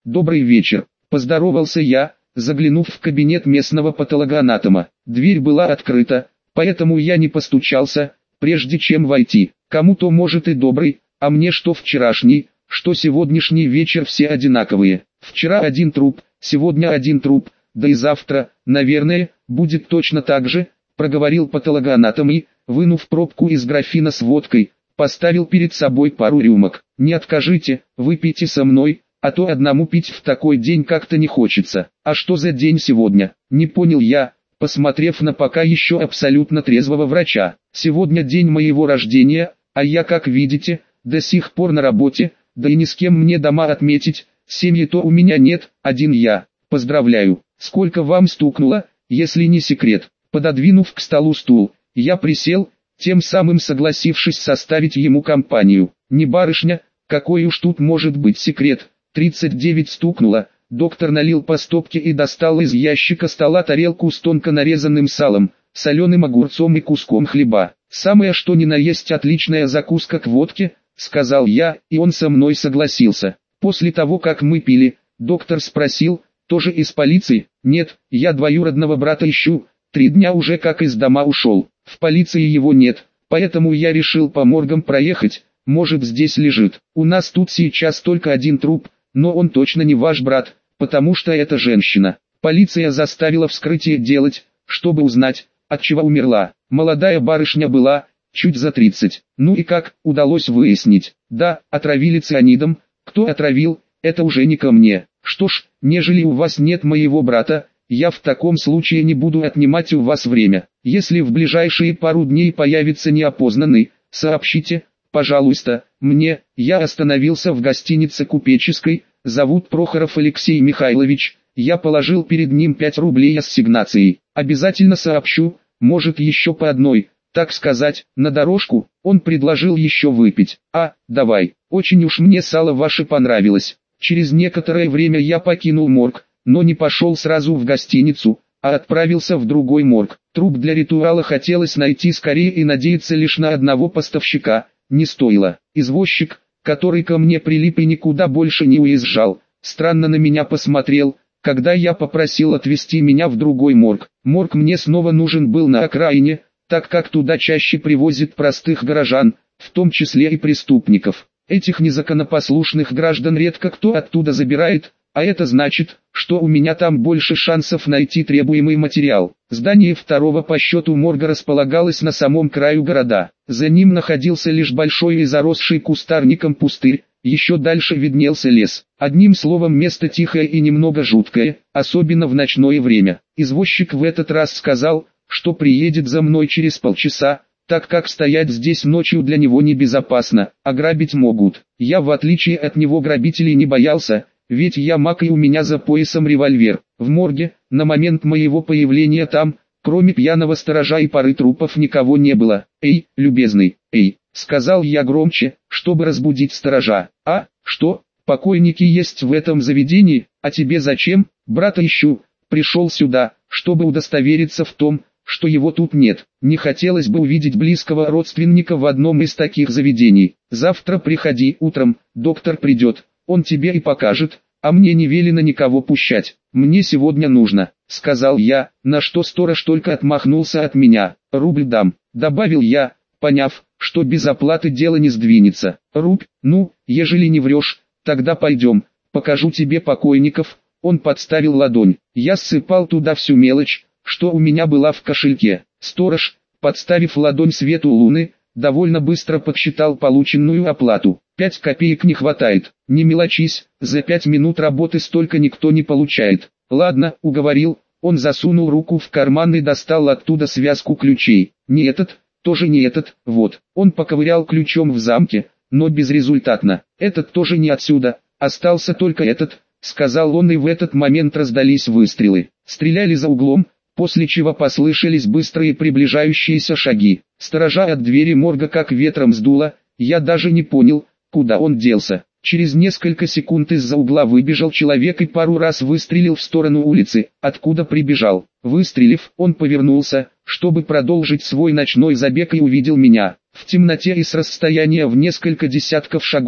добрый вечер, поздоровался я, заглянув в кабинет местного патологоанатома. Дверь была открыта, поэтому я не постучался, прежде чем войти. Кому-то может и добрый, а мне что вчерашний, что сегодняшний вечер все одинаковые. Вчера один труп, сегодня один труп, да и завтра, наверное, будет точно так же, проговорил патологоанатом и, вынув пробку из графина с водкой, поставил перед собой пару рюмок. Не откажите, выпейте со мной, а то одному пить в такой день как-то не хочется. А что за день сегодня? Не понял я, посмотрев на пока еще абсолютно трезвого врача. Сегодня день моего рождения, а я, как видите, до сих пор на работе, да и ни с кем мне дома отметить, семьи-то у меня нет, один я. Поздравляю. Сколько вам стукнуло, если не секрет? Пододвинув к столу стул, я присел, тем самым согласившись составить ему компанию. Не барышня, какой уж тут может быть секрет. 39 стукнуло. Доктор налил по стопке и достал из ящика стола тарелку с тонко нарезанным салом, соленым огурцом и куском хлеба. «Самое что ни на есть отличная закуска к водке», — сказал я, и он со мной согласился. После того, как мы пили, доктор спросил, «Тоже из полиции?» «Нет, я двоюродного брата ищу, 3 дня уже как из дома ушел. В полиции его нет, поэтому я решил по моргам проехать, может здесь лежит. У нас тут сейчас только один труп, но он точно не ваш брат, потому что это женщина. Полиция заставила вскрытие делать, чтобы узнать, от чего умерла. Молодая барышня была, чуть за 30. Ну и как, удалось выяснить? Да, отравили цианидом. Кто отравил, это уже не ко мне. Что ж, нежели у вас нет моего брата, я в таком случае не буду отнимать у вас время. Если в ближайшие пару дней появится неопознанный, сообщите, пожалуйста, мне. Я остановился в гостинице купеческой, зовут Прохоров Алексей Михайлович. Я положил перед ним 5 рублей ассигнацией. Обязательно сообщу, может еще по одной, так сказать, на дорожку. Он предложил еще выпить. Давай, очень уж мне сало ваше понравилось. Через некоторое время я покинул морг, но не пошел сразу в гостиницу, а отправился в другой морг. Труп для ритуала хотелось найти скорее и надеяться лишь на одного поставщика, не стоило. Извозчик, который ко мне прилип и никуда больше не уезжал, странно на меня посмотрел, когда я попросил отвезти меня в другой морг. Морг мне снова нужен был на окраине, так как туда чаще привозят простых горожан, в том числе и преступников. Этих незаконопослушных граждан редко кто оттуда забирает, а это значит, что у меня там больше шансов найти требуемый материал. Здание второго по счету морга располагалось на самом краю города. За ним находился лишь большой и заросший кустарником пустырь, еще дальше виднелся лес. Одним словом, место тихое и немного жуткое, особенно в ночное время. Извозчик в этот раз сказал, что приедет за мной через полчаса, так как стоять здесь ночью для него небезопасно, ограбить могут. Я, в отличие от него, грабителей не боялся, ведь я маг и у меня за поясом револьвер. В морге, на момент моего появления там, кроме пьяного сторожа и пары трупов, никого не было. «Эй, любезный, эй», — сказал я громче, чтобы разбудить сторожа. Что, покойники есть в этом заведении? А тебе зачем? Брата ищу, пришел сюда, чтобы удостовериться в том, что его тут нет. Не хотелось бы увидеть близкого родственника в одном из таких заведений. Завтра приходи утром, доктор придет, он тебе и покажет, а мне не велено никого пущать. Мне сегодня нужно, сказал я, на что сторож только отмахнулся от меня. Рубль дам, добавил я, поняв, что без оплаты дело не сдвинется. Рубль, ну, ежели не врешь, тогда пойдем, покажу тебе покойников. Он подставил ладонь, я ссыпал туда всю мелочь, что у меня была в кошельке. Сторож, подставив ладонь свету луны, довольно быстро подсчитал полученную оплату. 5 копеек не хватает. Не мелочись, за 5 минут работы столько никто не получает. Ладно, уговорил. Он засунул руку в карман и достал оттуда связку ключей. Не этот, тоже не этот, вот. Он поковырял ключом в замке, но безрезультатно. Этот тоже не отсюда, остался только этот, сказал он, и в этот момент раздались выстрелы. Стреляли за углом, после чего послышались быстрые приближающиеся шаги. Сторожа от двери морга как ветром сдуло, я даже не понял, куда он делся. Через несколько секунд из-за угла выбежал человек и пару раз выстрелил в сторону улицы, откуда прибежал. Выстрелив, он повернулся, чтобы продолжить свой ночной забег, и увидел меня. В темноте и с расстояния в несколько десятков шагов,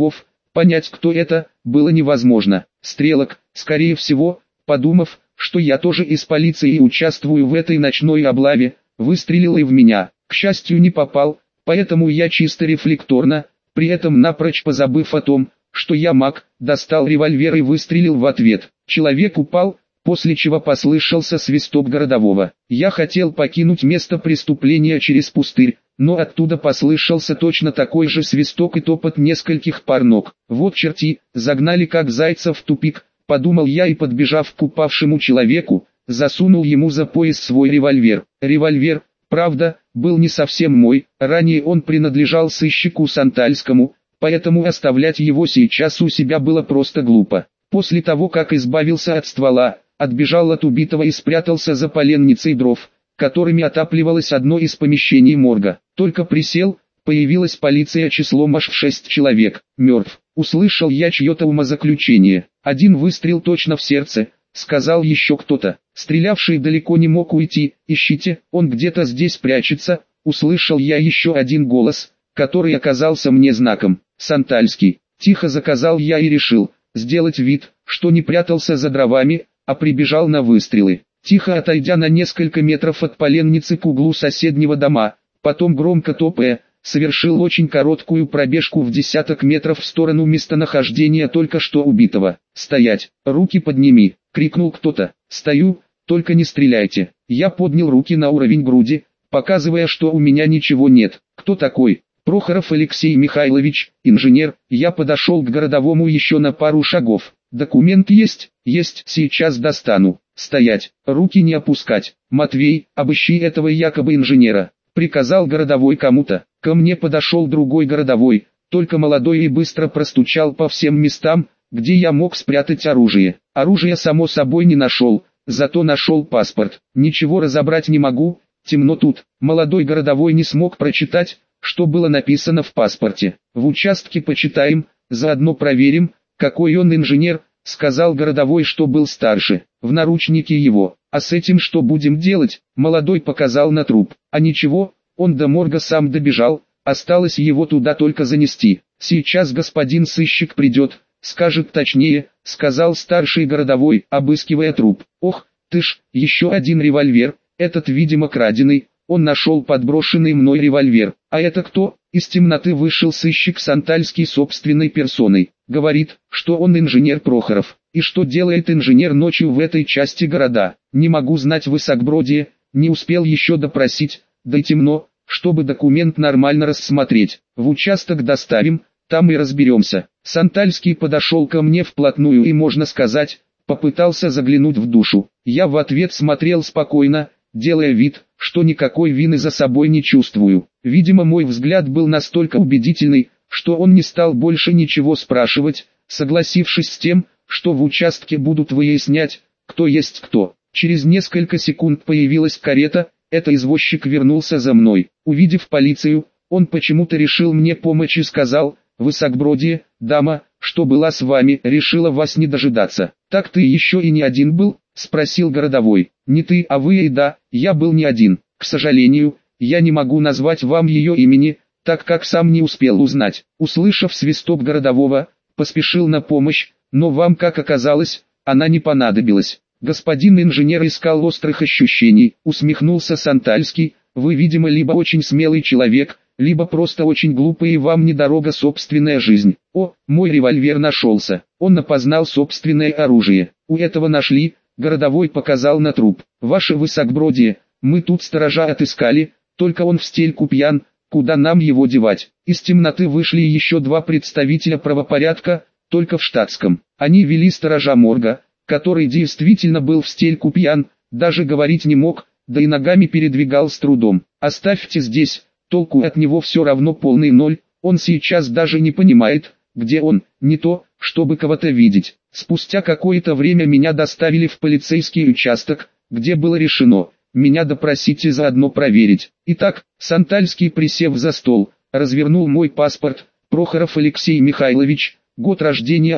Понять, кто это, было невозможно. Стрелок, скорее всего, подумав, что я тоже из полиции и участвую в этой ночной облаве, выстрелил и в меня. К счастью, не попал, поэтому я чисто рефлекторно, при этом напрочь позабыв о том, что я маг, достал револьвер и выстрелил в ответ. Человек упал, после чего послышался свисток городового. Я хотел покинуть место преступления через пустырь, но оттуда послышался точно такой же свисток и топот нескольких пар ног. Вот черти, загнали как зайца в тупик, подумал я и, подбежав к упавшему человеку, засунул ему за пояс свой револьвер. Револьвер, правда, был не совсем мой, ранее он принадлежал сыщику Сантальскому, поэтому оставлять его сейчас у себя было просто глупо. После того, как избавился от ствола, отбежал от убитого и спрятался за поленницей дров, которыми отапливалось одно из помещений морга. Только присел, появилась полиция числом аж в 6 человек. Мертв. Услышал я чье-то умозаключение. Один выстрел точно в сердце, сказал еще кто-то. Стрелявший далеко не мог уйти. Ищите, он где-то здесь прячется. Услышал я еще один голос, который оказался мне знаком. Сантальский. Тихо заказал я и решил сделать вид, что не прятался за дровами, а прибежал на выстрелы. Тихо отойдя на несколько метров от поленницы к углу соседнего дома, потом громко топая, совершил очень короткую пробежку в десяток метров в сторону местонахождения только что убитого. «Стоять! Руки подними!» — крикнул кто-то. «Стою, только не стреляйте!» Я поднял руки на уровень груди, показывая, что у меня ничего нет. «Кто такой?» «Прохоров Алексей Михайлович, инженер». Я подошел к городовому еще на пару шагов. «Документ есть?» «Есть, сейчас достану». «Стоять, руки не опускать». «Матвей, обыщи этого якобы инженера», — приказал городовой кому-то. Ко мне подошел другой городовой, только молодой, и быстро простучал по всем местам, где я мог спрятать оружие. Оружие само собой не нашел, зато нашел паспорт. Ничего разобрать не могу, темно тут. Молодой городовой не смог прочитать, что было написано в паспорте. «В участке почитаем, заодно проверим, какой он инженер», — сказал городовой, что был старше. «В наручники его». «А с этим что будем делать?» — молодой показал на труп. «А ничего, он до морга сам добежал, осталось его туда только занести. Сейчас господин сыщик придет, скажет точнее», — сказал старший городовой, обыскивая труп. «Ох, ты ж, еще один револьвер, этот, видимо, краденый». Он нашел подброшенный мной револьвер. «А это кто?» Из темноты вышел сыщик Сантальский собственной персоной. Говорит, что он инженер Прохоров. И что делает инженер ночью в этой части города? Не могу знать, высокобродие, не успел еще допросить, да и темно, чтобы документ нормально рассмотреть. В участок доставим, там и разберемся. Сантальский подошел ко мне вплотную и, можно сказать, попытался заглянуть в душу. Я в ответ смотрел спокойно, делая вид, что никакой вины за собой не чувствую. Видимо, мой взгляд был настолько убедительный, что он не стал больше ничего спрашивать, согласившись с тем, что в участке будут выяснять, кто есть кто. Через несколько секунд появилась карета, это извозчик вернулся за мной. Увидев полицию, он почему-то решил мне помочь и сказал: «Высокобродие, дама, что была с вами, решила вас не дожидаться». «Так ты еще и не один был?» — спросил городовой. «Не ты, а вы». «И да, я был не один. К сожалению, я не могу назвать вам ее имени, так как сам не успел узнать». Услышав свисток городового, поспешил на помощь, но вам, как оказалось, она не понадобилась. «Господин инженер искал острых ощущений», — усмехнулся Сантальский. «Вы, видимо, либо очень смелый человек, либо просто очень глупый, и вам недорога собственная жизнь». «О, мой револьвер нашелся». Он опознал собственное оружие. «У этого нашли», — городовой показал на труп. «Ваше высокобродие, мы тут сторожа отыскали, только он в стельку пьян, куда нам его девать?» Из темноты вышли еще два представителя правопорядка, только в штатском. Они вели сторожа морга, который действительно был в стельку пьян, даже говорить не мог, да и ногами передвигал с трудом. «Оставьте здесь, толку от него все равно полный ноль, он сейчас даже не понимает, где он, не то, чтобы кого-то видеть». Спустя какое-то время меня доставили в полицейский участок, где было решено меня допросить и заодно проверить. Итак, Сантальский, присев за стол, развернул мой паспорт. Прохоров Алексей Михайлович, год рождения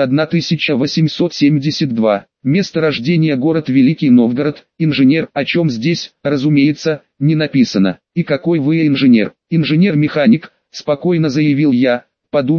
1872, место рождения город Великий Новгород, инженер, о чем здесь, разумеется, не написано. «И какой вы инженер?» «Инженер-механик», спокойно заявил я, подумав,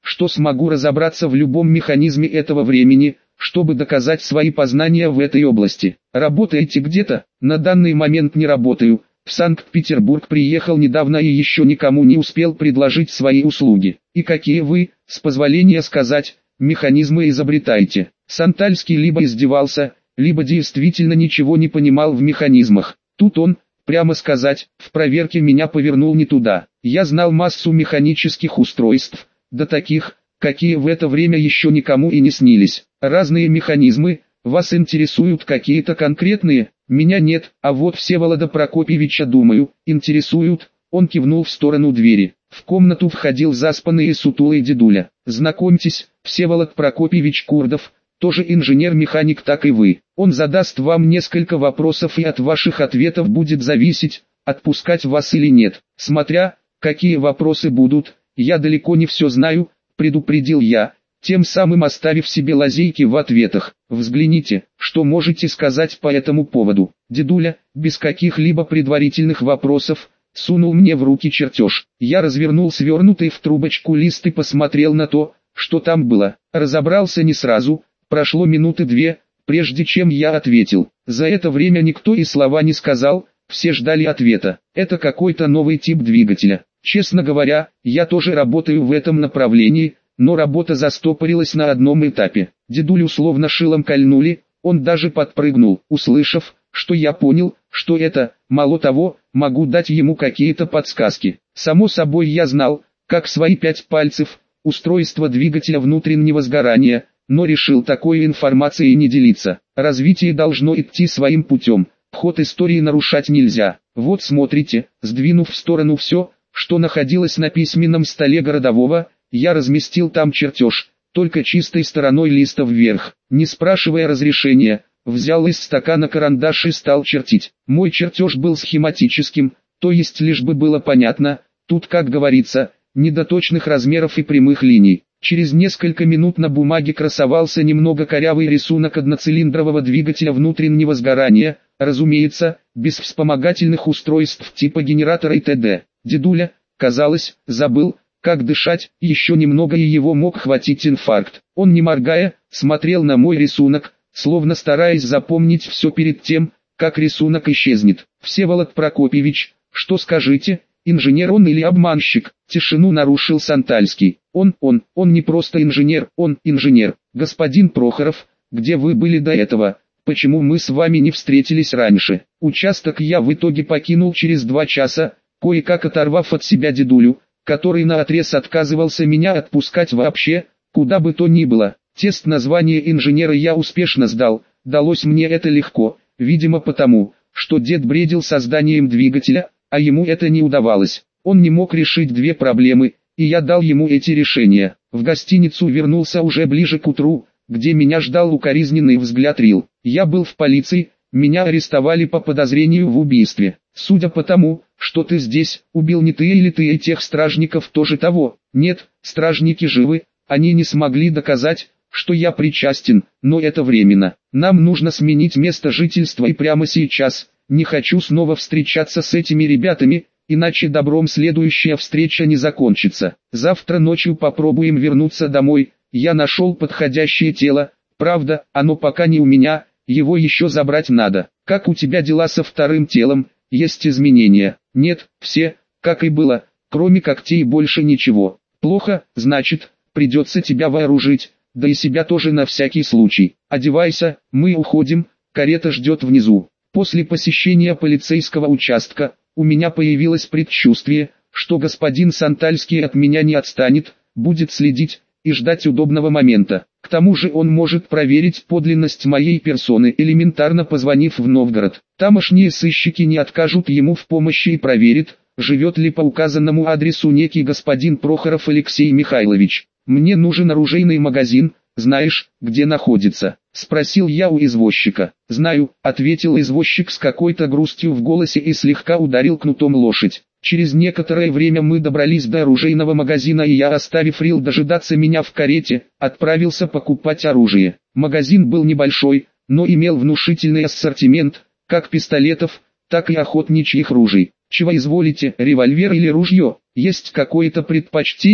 что смогу разобраться в любом механизме этого времени, чтобы доказать свои познания в этой области. Работаете где-то? На данный момент не работаю. В Санкт-Петербург приехал недавно и еще никому не успел предложить свои услуги. И какие вы, с позволения сказать, механизмы изобретаете? Сантальский либо издевался, либо действительно ничего не понимал в механизмах. Тут он, прямо сказать, в проверке меня повернул не туда. Я знал массу механических устройств, да таких, какие в это время еще никому и не снились. Разные механизмы, вас интересуют какие-то конкретные? Меня нет, а вот Всеволода Прокопьевича, думаю, интересуют. Он кивнул в сторону двери. В комнату входил заспанный и сутулый дедуля. Знакомьтесь, Всеволод Прокопьевич Курдов, тоже инженер-механик, так и вы. Он задаст вам несколько вопросов, и от ваших ответов будет зависеть, отпускать вас или нет. Смотря, какие вопросы будут, я далеко не все знаю, предупредил я, тем самым оставив себе лазейки в ответах. Взгляните, что можете сказать по этому поводу. Дедуля, без каких-либо предварительных вопросов, сунул мне в руки чертеж. Я развернул свернутый в трубочку лист и посмотрел на то, что там было. Разобрался не сразу, прошло минуты две, прежде чем я ответил. За это время никто и слова не сказал, все ждали ответа. Это какой-то новый тип двигателя. Честно говоря, я тоже работаю в этом направлении, но работа застопорилась на одном этапе. Дедулю словно шилом кольнули, он даже подпрыгнул, услышав, что я понял, что это, мало того, могу дать ему какие-то подсказки. Само собой я знал, как свои 5 пальцев, устройство двигателя внутреннего сгорания, но решил такой информацией не делиться. Развитие должно идти своим путем, ход истории нарушать нельзя. Вот смотрите, сдвинув в сторону все, что находилось на письменном столе городового, я разместил там чертеж, только чистой стороной листа вверх, не спрашивая разрешения, взял из стакана карандаш и стал чертить. Мой чертеж был схематическим, то есть лишь бы было понятно, тут, как говорится, не до точных размеров и прямых линий. Через несколько минут на бумаге красовался немного корявый рисунок одноцилиндрового двигателя внутреннего сгорания, разумеется, без вспомогательных устройств типа генератора и т.д. Дедуля, казалось, забыл, как дышать, еще немного и его мог хватить инфаркт. Он, не моргая, смотрел на мой рисунок, словно стараясь запомнить все перед тем, как рисунок исчезнет. Всеволод Прокопьевич, что скажите, инженер он или обманщик? Тишину нарушил Сантальский. Он не просто инженер, он инженер. Господин Прохоров, где вы были до этого? Почему мы с вами не встретились раньше? Участок я в итоге покинул через 2 часа, кое-как оторвав от себя дедулю, который наотрез отказывался меня отпускать вообще, куда бы то ни было. Тест на звание инженера я успешно сдал, далось мне это легко, видимо потому, что дед бредил созданием двигателя, а ему это не удавалось. Он не мог решить 2 проблемы, и я дал ему эти решения. В гостиницу вернулся уже ближе к утру, где меня ждал укоризненный взгляд Рил. Я был в полиции, меня арестовали по подозрению в убийстве. Судя по тому, что ты здесь, убил не ты или ты и тех стражников тоже того? Нет, стражники живы, они не смогли доказать, что я причастен, но это временно. Нам нужно сменить место жительства и прямо сейчас. Не хочу снова встречаться с этими ребятами, иначе добром следующая встреча не закончится. Завтра ночью попробуем вернуться домой. Я нашел подходящее тело, правда, оно пока не у меня, его еще забрать надо. Как у тебя дела со вторым телом? Есть изменения? Нет, все, как и было, кроме когтей больше ничего. Плохо, значит, придется тебя вооружить, да и себя тоже на всякий случай. Одевайся, мы уходим, карета ждет внизу. После посещения полицейского участка, у меня появилось предчувствие, что господин Сантальский от меня не отстанет, будет следить и ждать удобного момента. К тому же он может проверить подлинность моей персоны, элементарно позвонив в Новгород. Тамошние сыщики не откажут ему в помощи и проверят, живет ли по указанному адресу некий господин Прохоров Алексей Михайлович. Мне нужен оружейный магазин, знаешь, где находится? Спросил я у извозчика. Знаю, ответил извозчик с какой-то грустью в голосе и слегка ударил кнутом лошадь. Через некоторое время мы добрались до оружейного магазина, и я, оставив Рил дожидаться меня в карете, отправился покупать оружие. Магазин был небольшой, но имел внушительный ассортимент, как пистолетов, так и охотничьих ружей. Чего изволите, револьвер или ружье? Есть какое-то предпочтение?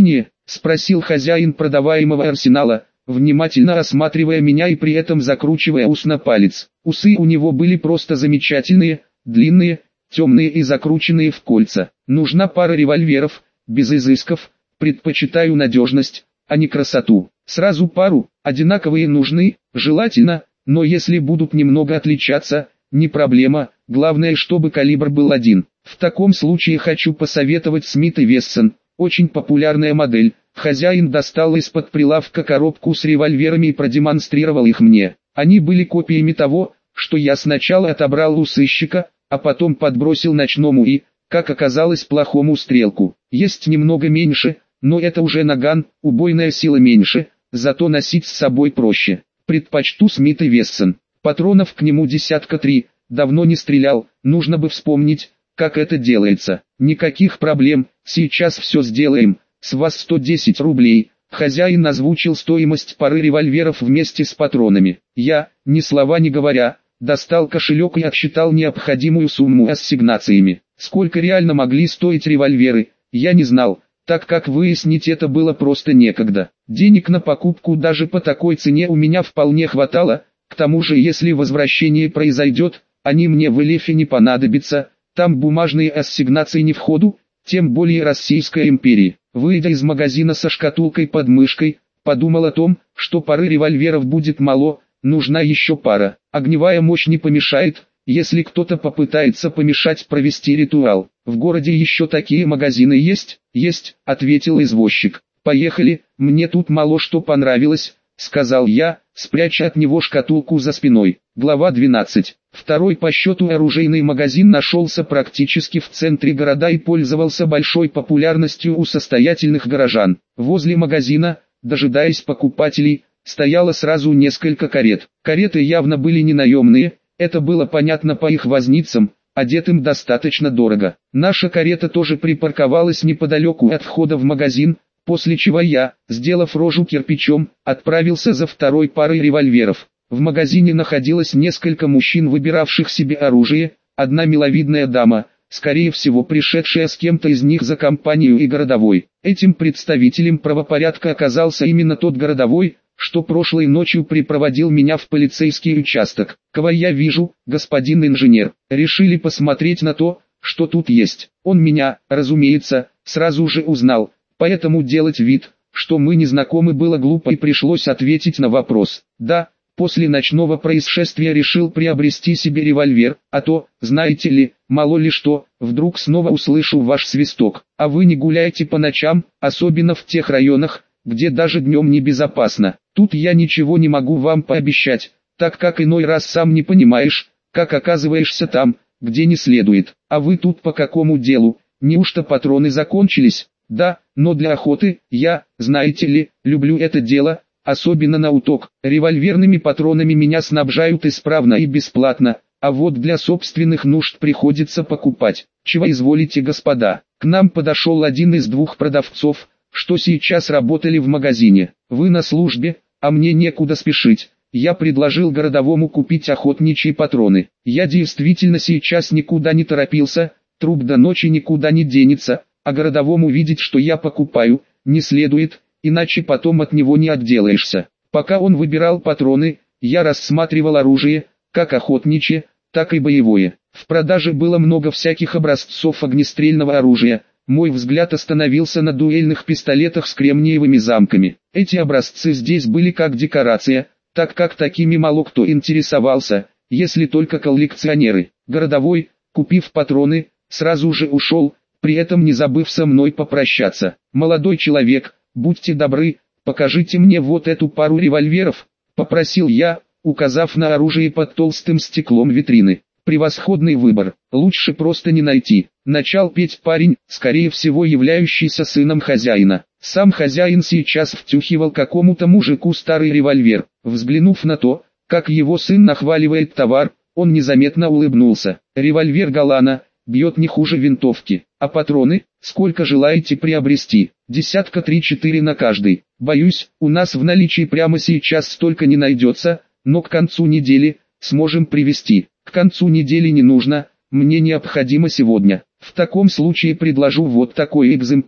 спросил хозяин продаваемого арсенала, внимательно осматривая меня и при этом закручивая ус на палец. Усы у него были просто замечательные, длинные, темные и закрученные в кольца. Нужна пара револьверов, без изысков, предпочитаю надежность, а не красоту. Сразу пару, одинаковые нужны, желательно, но если будут немного отличаться, не проблема, главное чтобы калибр был один. В таком случае хочу посоветовать Смит и Вессон, очень популярная модель. Хозяин достал из-под прилавка коробку с револьверами и продемонстрировал их мне. Они были копиями того, что я сначала отобрал у сыщика, а потом подбросил ночному и, как оказалось, плохому стрелку. Есть немного меньше, но это уже наган, убойная сила меньше, зато носить с собой проще. Предпочту Смит и Вессон. Патронов к нему 3, давно не стрелял, нужно бы вспомнить, как это делается. Никаких проблем, сейчас все сделаем. С вас 110 рублей. Хозяин озвучил стоимость пары револьверов вместе с патронами. Я, ни слова не говоря, достал кошелек и отсчитал необходимую сумму ассигнациями. Сколько реально могли стоить револьверы, я не знал, так как выяснить это было просто некогда. Денег на покупку даже по такой цене у меня вполне хватало, к тому же если возвращение произойдет, они мне в Элефе не понадобятся, там бумажные ассигнации не в ходу, тем более Российской империи. Выйдя из магазина со шкатулкой под мышкой, подумал о том, что пары револьверов будет мало, нужна еще пара. Огневая мощь не помешает, если кто-то попытается помешать провести ритуал. В городе еще такие магазины есть? Есть, ответил извозчик. Поехали, мне тут мало что понравилось, сказал я, спряча от него шкатулку за спиной. Глава 12. Второй по счету оружейный магазин нашелся практически в центре города и пользовался большой популярностью у состоятельных горожан. Возле магазина, дожидаясь покупателей, стояло сразу несколько карет. Кареты явно были не наемные, это было понятно по их возницам, одетым достаточно дорого. Наша карета тоже припарковалась неподалеку от входа в магазин, после чего я, сделав рожу кирпичом, отправился за второй парой револьверов. В магазине находилось несколько мужчин, выбиравших себе оружие, одна миловидная дама, скорее всего пришедшая с кем-то из них за компанию и городовой. Этим представителем правопорядка оказался именно тот городовой, что прошлой ночью припроводил меня в полицейский участок. Кого я вижу, господин инженер, решили посмотреть на то, что тут есть. Он меня, разумеется, сразу же узнал, поэтому делать вид, что мы не знакомы, было глупо и пришлось ответить на вопрос. Да, после ночного происшествия решил приобрести себе револьвер, а то, знаете ли, мало ли что, вдруг снова услышу ваш свисток. А вы не гуляете по ночам, особенно в тех районах, где даже днем небезопасно. Тут я ничего не могу вам пообещать, так как иной раз сам не понимаешь, как оказываешься там, где не следует. А вы тут по какому делу? Неужто патроны закончились? Да, но для охоты, я, знаете ли, люблю это дело, особенно на уток. Револьверными патронами меня снабжают исправно и бесплатно, а вот для собственных нужд приходится покупать. Чего изволите, господа? К нам подошел один из двух продавцов, что сейчас работали в магазине. Вы на службе, а мне некуда спешить. Я предложил городовому купить охотничьи патроны. Я действительно сейчас никуда не торопился, труп до ночи никуда не денется, а городовому видеть, что я покупаю, не следует, иначе потом от него не отделаешься. Пока он выбирал патроны, я рассматривал оружие, как охотничье, так и боевое. В продаже было много всяких образцов огнестрельного оружия. Мой взгляд остановился на дуэльных пистолетах с кремниевыми замками. Эти образцы здесь были как декорация, так как такими мало кто интересовался, если только коллекционеры. Городовой, купив патроны, сразу же ушел, при этом не забыв со мной попрощаться. «Молодой человек, будьте добры, покажите мне вот эту пару револьверов», — попросил я, указав на оружие под толстым стеклом витрины. «Превосходный выбор, лучше просто не найти». Начал петь парень, скорее всего являющийся сыном хозяина. Сам хозяин сейчас втюхивал какому-то мужику старый револьвер. Взглянув на то, как его сын нахваливает товар, он незаметно улыбнулся. «Револьвер Галана, бьет не хуже винтовки. А патроны, сколько желаете приобрести?» «Десятка 3-4 на каждый. Боюсь, у нас в наличии прямо сейчас столько не найдется, но к концу недели сможем привезти». «К концу недели не нужно, мне необходимо сегодня». «В таком случае предложу вот такой экземпляр»,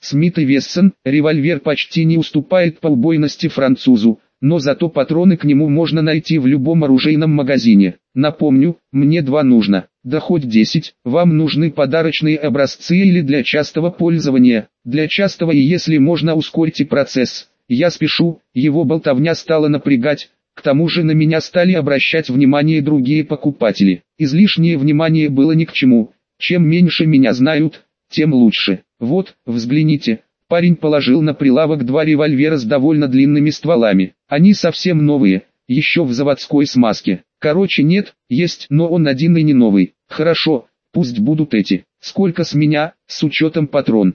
Смит и Вессон, револьвер почти не уступает по убойности французу, но зато патроны к нему можно найти в любом оружейном магазине. Напомню, мне 2 нужно, да хоть 10, вам нужны подарочные образцы или для частого пользования. Для частого, и если можно, ускорьте процесс. Я спешу, его болтовня стала напрягать, к тому же на меня стали обращать внимание другие покупатели. Излишнее внимание было ни к чему, чем меньше меня знают, тем лучше. Вот, взгляните. Парень положил на прилавок 2 револьвера с довольно длинными стволами. Они совсем новые, еще в заводской смазке. Короче, нет, есть, но он один и не новый. Хорошо, пусть будут эти. Сколько с меня, с учетом патрон?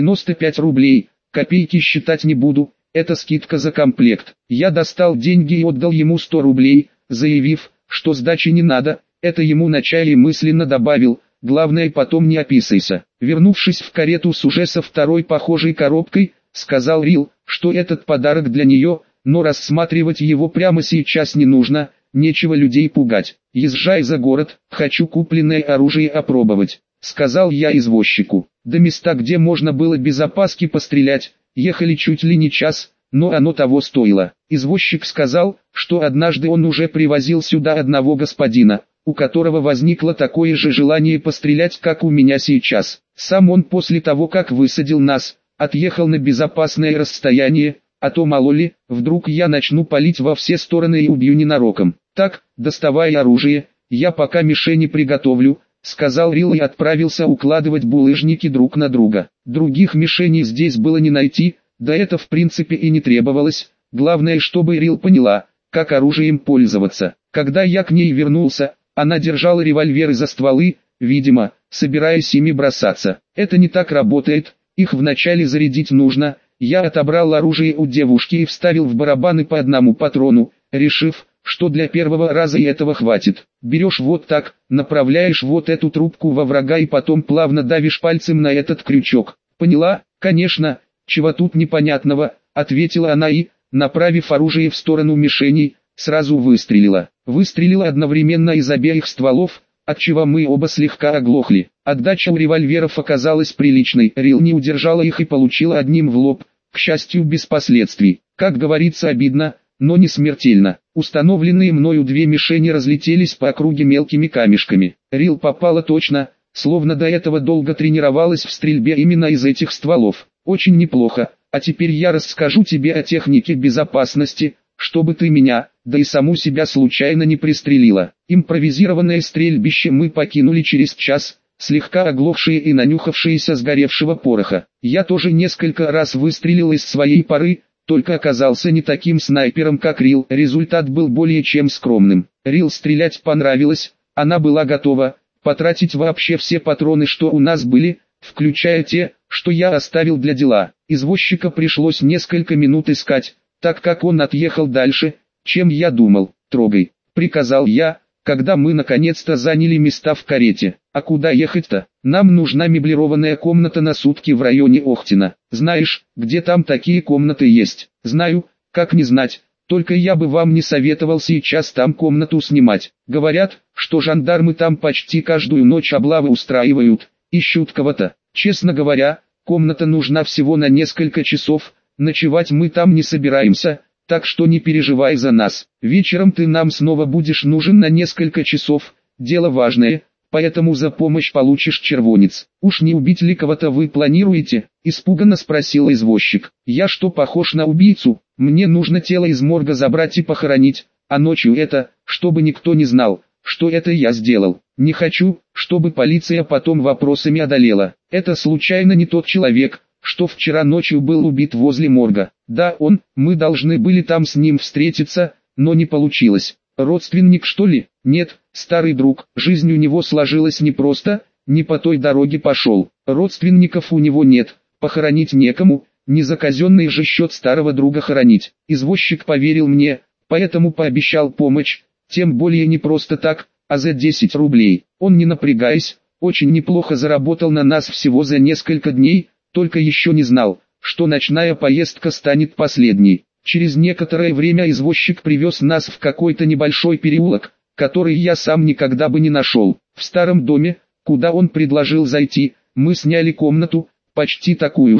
95 рублей, копейки считать не буду, это скидка за комплект. Я достал деньги и отдал ему 100 рублей, заявив, что сдачи не надо, это ему начале мысленно добавил. Главное, потом не описайся. Вернувшись в карету с уже со второй похожей коробкой, сказал Рил, что этот подарок для нее, но рассматривать его прямо сейчас не нужно, нечего людей пугать. Езжай за город, хочу купленное оружие опробовать, сказал я извозчику. До места, где можно было без опаски пострелять, ехали чуть ли не час, но оно того стоило. Извозчик сказал, что однажды он уже привозил сюда одного господина, у которого возникло такое же желание пострелять, как у меня сейчас. Сам он после того, как высадил нас, отъехал на безопасное расстояние, а то мало ли, вдруг я начну палить во все стороны и убью ненароком. Так, доставай оружие, я пока мишени приготовлю, сказал Рил и отправился укладывать булыжники друг на друга. Других мишеней здесь было не найти, да это в принципе и не требовалось, главное, чтобы Рил поняла, как оружием пользоваться. Когда я к ней вернулся, она держала револьверы за стволы, видимо, собираясь ими бросаться. Это не так работает, их вначале зарядить нужно. Я отобрал оружие у девушки и вставил в барабаны по одному патрону, решив, что для первого раза и этого хватит. Берешь вот так, направляешь вот эту трубку во врага и потом плавно давишь пальцем на этот крючок. Поняла? Конечно, чего тут непонятного, ответила она и, направив оружие в сторону мишеней, сразу выстрелила. Выстрелила одновременно из обеих стволов, отчего мы оба слегка оглохли. Отдача у револьверов оказалась приличной. Рил не удержала их и получила одним в лоб, к счастью без последствий. Как говорится, обидно, но не смертельно. Установленные мною 2 мишени разлетелись по округе мелкими камешками. Рил попала точно, словно до этого долго тренировалась в стрельбе именно из этих стволов. Очень неплохо, а теперь я расскажу тебе о технике безопасности, чтобы ты меня, да и саму себя случайно не пристрелила. Импровизированное стрельбище мы покинули через час, слегка оглохшие и нанюхавшиеся сгоревшего пороха. Я тоже несколько раз выстрелил из своей поры, только оказался не таким снайпером, как Рил. Результат был более чем скромным. Рил стрелять понравилось, она была готова потратить вообще все патроны, что у нас были, включая те, что я оставил для дела. Извозчика пришлось несколько минут искать, так как он отъехал дальше, чем я думал. «Трогай», — приказал я, когда мы наконец-то заняли места в карете. «А куда ехать-то? Нам нужна меблированная комната на сутки в районе Охтина. Знаешь, где там такие комнаты есть?» «Знаю, как не знать, только я бы вам не советовал сейчас там комнату снимать. Говорят, что жандармы там почти каждую ночь облавы устраивают, ищут кого-то. Честно говоря, комната нужна всего на несколько часов, ночевать мы там не собираемся, так что не переживай за нас. Вечером ты нам снова будешь нужен на несколько часов, дело важное, поэтому за помощь получишь червонец. Уж не убить ли кого-то вы планируете?» — испуганно спросил извозчик. «Я что, похож на убийцу? Мне нужно тело из морга забрать и похоронить, а ночью это, чтобы никто не знал, что это я сделал. Не хочу, чтобы полиция потом вопросами одолела. Это случайно не тот человек, что вчера ночью был убит возле морга?» «Да, он, мы должны были там с ним встретиться, но не получилось. Родственник, что ли?» «Нет, старый друг, жизнь у него сложилась непросто, не по той дороге пошел. Родственников у него нет, похоронить некому, не за казенный же счет старого друга хоронить». Извозчик поверил мне, поэтому пообещал помощь, тем более не просто так, а за 10 рублей. Он, не напрягаясь, очень неплохо заработал на нас всего за несколько дней, только еще не знал, что ночная поездка станет последней. Через некоторое время извозчик привез нас в какой-то небольшой переулок, который я сам никогда бы не нашел. В старом доме, куда он предложил зайти, мы сняли комнату, почти такую же,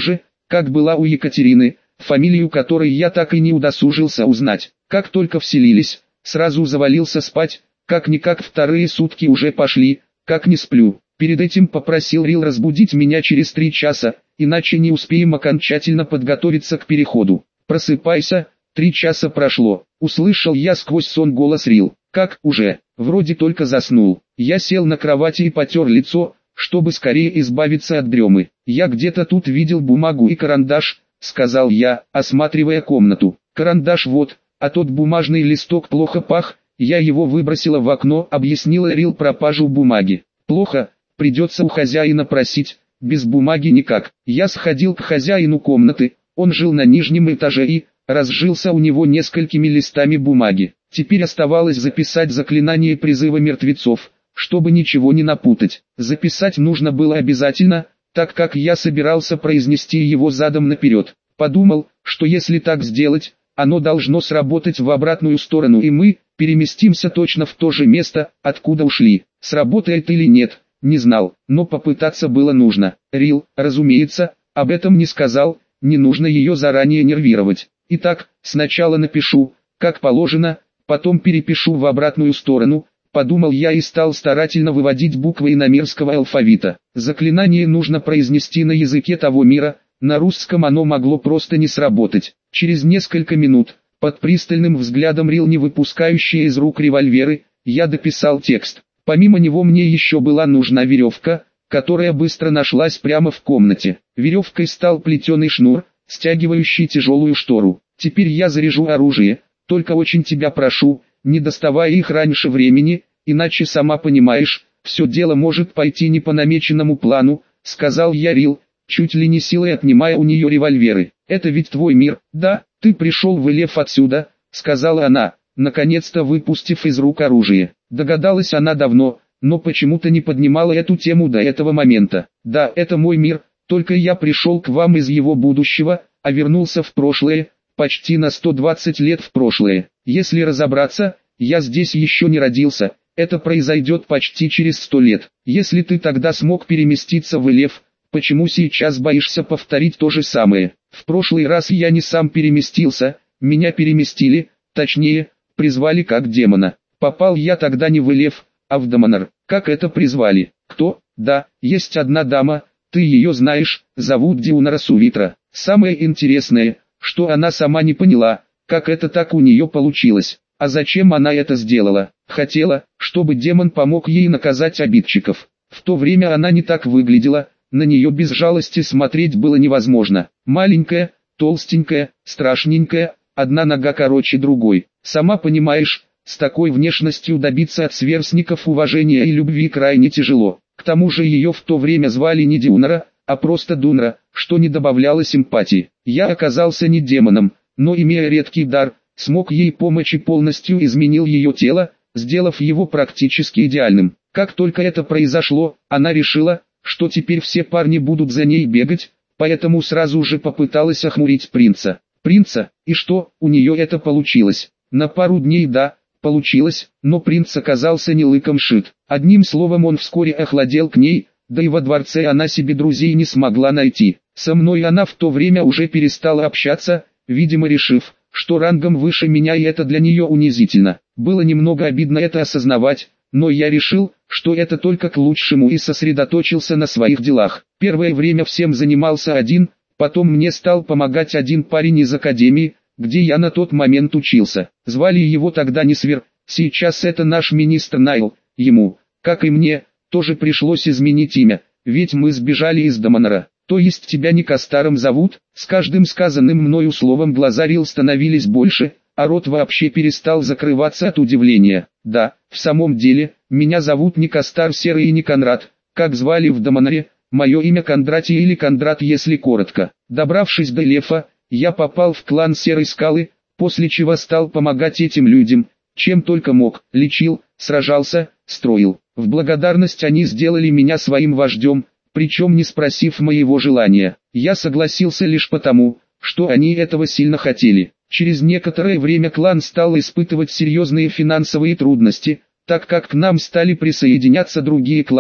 как была у Екатерины, фамилию которой я так и не удосужился узнать. Как только вселились, сразу завалился спать, как-никак вторые сутки уже пошли, как не сплю. Перед этим попросил Рил разбудить меня через 3 часа, иначе не успеем окончательно подготовиться к переходу. «Просыпайся, 3 часа прошло», — услышал я сквозь сон голос Рил. «Как, уже? Вроде только заснул». Я сел на кровати и потер лицо, чтобы скорее избавиться от дремы. «Я где-то тут видел бумагу и карандаш», — сказал я, осматривая комнату. «Карандаш вот, а тот бумажный листок плохо пах, я его выбросила в окно», — объяснила Рил пропажу бумаги. «Плохо, придется у хозяина просить, без бумаги никак». Я сходил к хозяину комнаты, он жил на нижнем этаже и разжился у него несколькими листами бумаги. Теперь оставалось записать заклинание призыва мертвецов, чтобы ничего не напутать. Записать нужно было обязательно, так как я собирался произнести его задом наперед. Подумал, что если так сделать, оно должно сработать в обратную сторону, и мы переместимся точно в то же место, откуда ушли. Сработает или нет, не знал, но попытаться было нужно. Рил, разумеется, об этом не сказал, не нужно ее заранее нервировать. Итак, сначала напишу, как положено, потом перепишу в обратную сторону, подумал я и стал старательно выводить буквы иномирского алфавита. Заклинание нужно произнести на языке того мира, на русском оно могло просто не сработать. Через несколько минут, под пристальным взглядом Рил, не выпускающие из рук револьверы, я дописал текст. Помимо него мне еще была нужна веревка, которая быстро нашлась прямо в комнате. Веревкой стал плетеный шнур, стягивающий тяжелую штору. «Теперь я заряжу оружие, только очень тебя прошу, не доставай их раньше времени, иначе сама понимаешь, все дело может пойти не по намеченному плану», — сказал я Рил, чуть ли не силой отнимая у нее револьверы. «Это ведь твой мир, да? Ты пришел в Элеф отсюда», — сказала она, наконец-то выпустив из рук оружие. Догадалась она давно, но почему-то не поднимала эту тему до этого момента. «Да, это мой мир, только я пришел к вам из его будущего, а вернулся в прошлое, почти на 120 лет в прошлое. Если разобраться, я здесь еще не родился, это произойдет почти через 100 лет. Если ты тогда смог переместиться в Элеф, почему сейчас боишься повторить то же самое? В прошлый раз я не сам переместился, меня переместили, точнее, призвали как демона. Попал я тогда не в Элеф, а в Даманар. Как это призвали? Кто? Да, есть одна дама, ты ее знаешь, зовут Диунара Сувитра. Самое интересное, что она сама не поняла, как это так у нее получилось. А зачем она это сделала? Хотела, чтобы демон помог ей наказать обидчиков. В то время она не так выглядела, на нее без жалости смотреть было невозможно. Маленькая, толстенькая, страшненькая, одна нога короче другой. Сама понимаешь, с такой внешностью добиться от сверстников уважения и любви крайне тяжело. К тому же ее в то время звали не Диунара, а просто Дунра, что не добавляло симпатии. Я оказался не демоном, но имея редкий дар, смог ей помочь и полностью изменил ее тело, сделав его практически идеальным. Как только это произошло, она решила, что теперь все парни будут за ней бегать, поэтому сразу же попыталась охмурить принца. Принца, и что, у нее это получилось? На пару дней да, получилось, но принц оказался не лыком шит. Одним словом, он вскоре охладел к ней, да и во дворце она себе друзей не смогла найти. Со мной она в то время уже перестала общаться, видимо решив, что рангом выше меня и это для нее унизительно. Было немного обидно это осознавать, но я решил, что это только к лучшему и сосредоточился на своих делах. Первое время всем занимался один, потом мне стал помогать один парень из академии, где я на тот момент учился. Звали его тогда Несвер, сейчас это наш министр Найл. Ему, как и мне, тоже пришлось изменить имя, ведь мы сбежали из Даманара. То есть тебя не Кастаром зовут? С каждым сказанным мною словом глаза Рил становились больше, а рот вообще перестал закрываться от удивления. Да, в самом деле, меня зовут не Кастар Серый и не Конрад, как звали в Даманаре, мое имя Кондратий или Кондрат если коротко. Добравшись до Лефа, я попал в клан Серой Скалы, после чего стал помогать этим людям, чем только мог, лечил, сражался, строил. В благодарность они сделали меня своим вождем, причем не спросив моего желания. Я согласился лишь потому, что они этого сильно хотели. Через некоторое время клан стал испытывать серьезные финансовые трудности, так как к нам стали присоединяться другие кланы,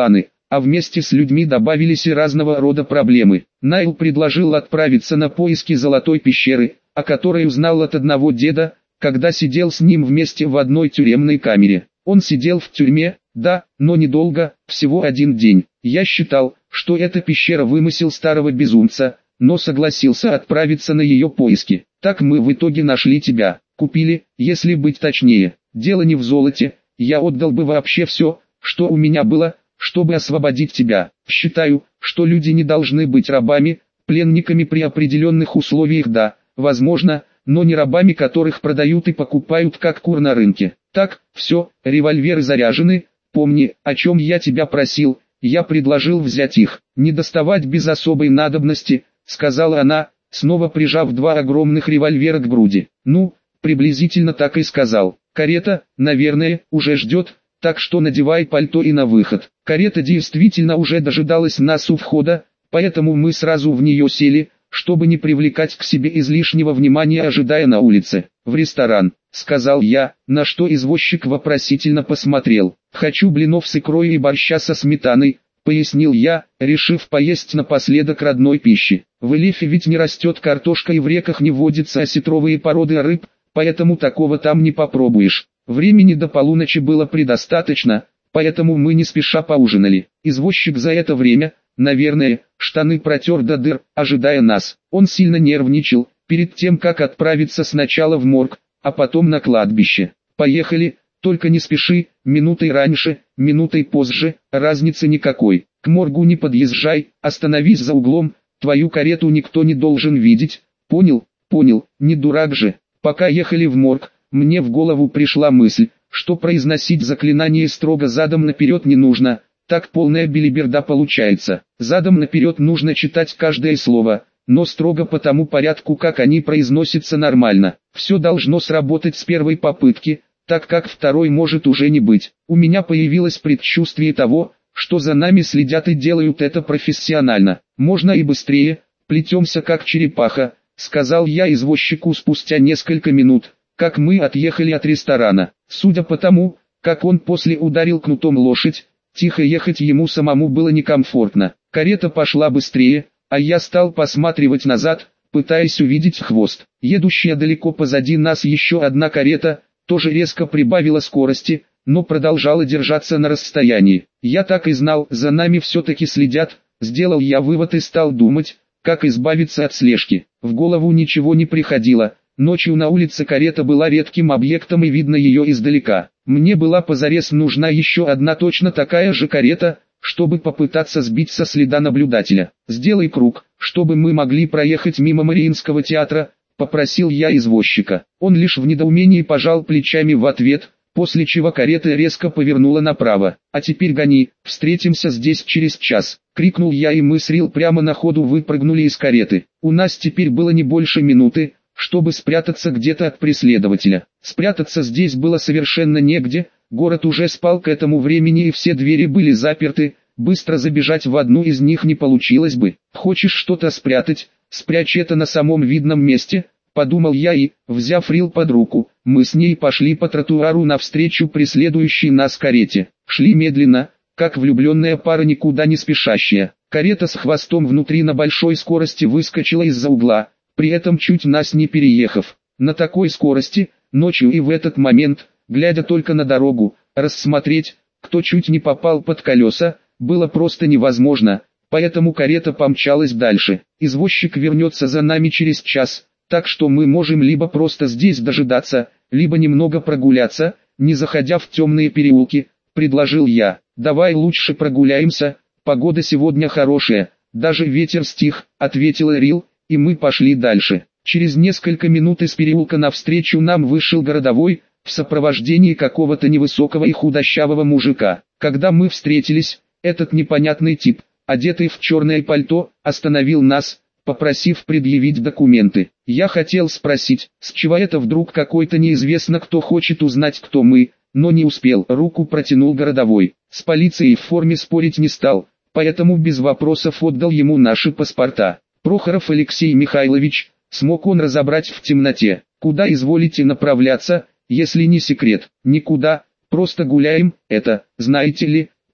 а вместе с людьми добавились и разного рода проблемы. Найл предложил отправиться на поиски Золотой пещеры, о которой узнал от одного деда, когда сидел с ним вместе в одной тюремной камере. Он сидел в тюрьме, да, но недолго, всего 1 день. Я считал, что эта пещера вымысел старого безумца, но согласился отправиться на ее поиски. Так мы в итоге нашли тебя, купили, если быть точнее. Дело не в золоте, я отдал бы вообще все, что у меня было, чтобы освободить тебя. Считаю, что люди не должны быть рабами, пленниками при определенных условиях, да, возможно, но не рабами, которых продают и покупают как кур на рынке. Так, все, револьверы заряжены, помни, о чем я тебя просил, я предложил взять их, не доставать без особой надобности, сказала она, снова прижав 2 огромных револьвера к груди. Ну, приблизительно так и сказал. Карета, наверное, уже ждет, так что надевай пальто и на выход. Карета действительно уже дожидалась нас у входа, поэтому мы сразу в нее сели, чтобы не привлекать к себе излишнего внимания, ожидая на улице. В ресторан, сказал я, на что извозчик вопросительно посмотрел. Хочу блинов с икрой и борща со сметаной, пояснил я, решив поесть напоследок родной пищи. В Элифе ведь не растет картошка и в реках не водятся осетровые породы рыб, поэтому такого там не попробуешь. Времени до полуночи было предостаточно, поэтому мы не спеша поужинали. Извозчик за это время, наверное, штаны протер до дыр, ожидая нас. Он сильно нервничал, перед тем как отправиться сначала в морг, а потом на кладбище. Поехали, только не спеши, минутой раньше, минутой позже, разницы никакой. К моргу не подъезжай, остановись за углом, твою карету никто не должен видеть. Понял, понял, не дурак же. Пока ехали в морг, мне в голову пришла мысль, что произносить заклинание строго задом наперед не нужно, так полная белиберда получается. Задом наперед нужно читать каждое слово, но строго по тому порядку, как они произносятся нормально. Все должно сработать с первой попытки, так как второй может уже не быть. У меня появилось предчувствие того, что за нами следят и делают это профессионально. Можно и быстрее, плетемся как черепаха, сказал я извозчику спустя несколько минут, как мы отъехали от ресторана. Судя по тому, как он после ударил кнутом лошадь, тихо ехать ему самому было некомфортно. Карета пошла быстрее, а я стал посматривать назад, пытаясь увидеть хвост. Едущая далеко позади нас еще одна карета, тоже резко прибавила скорости, но продолжала держаться на расстоянии. Я так и знал, за нами все-таки следят, сделал я вывод и стал думать, как избавиться от слежки. В голову ничего не приходило. Ночью на улице карета была редким объектом и видно ее издалека. Мне была позарез нужна еще одна точно такая же карета, чтобы попытаться сбить со следа наблюдателя. «Сделай круг, чтобы мы могли проехать мимо Мариинского театра», — попросил я извозчика. Он лишь в недоумении пожал плечами в ответ, после чего карета резко повернула направо. «А теперь гони, встретимся здесь через час», — крикнул я, и мы с Рил прямо на ходу выпрыгнули из кареты. У нас теперь было не больше минуты, чтобы спрятаться где-то от преследователя. Спрятаться здесь было совершенно негде, город уже спал к этому времени и все двери были заперты, быстро забежать в одну из них не получилось бы. «Хочешь что-то спрятать, спрячь это на самом видном месте», — подумал я и, взяв Рил под руку, мы с ней пошли по тротуару навстречу преследующей нас карете. Шли медленно, как влюбленная пара, никуда не спешащая. Карета с хвостом внутри на большой скорости выскочила из-за угла, при этом чуть нас не переехав. На такой скорости, ночью и в этот момент, глядя только на дорогу, рассмотреть, кто чуть не попал под колеса, было просто невозможно, поэтому карета помчалась дальше. Извозчик вернется за нами через час, так что мы можем либо просто здесь дожидаться, либо немного прогуляться, не заходя в темные переулки, предложил я. «Давай лучше прогуляемся, погода сегодня хорошая, даже ветер стих», — ответила Рил, и мы пошли дальше. Через несколько минут из переулка навстречу нам вышел городовой, в сопровождении какого-то невысокого и худощавого мужика. Когда мы встретились, этот непонятный тип, одетый в черное пальто, остановил нас, попросив предъявить документы. Я хотел спросить, с чего это вдруг какой-то неизвестно кто хочет узнать, кто мы, но не успел. Руку протянул городовой. С полицией в форме спорить не стал, поэтому без вопросов отдал ему наши паспорта. «Прохоров Алексей Михайлович», смог он разобрать в темноте. «Куда изволите направляться, если не секрет?» «Никуда, просто гуляем, это, знаете ли»,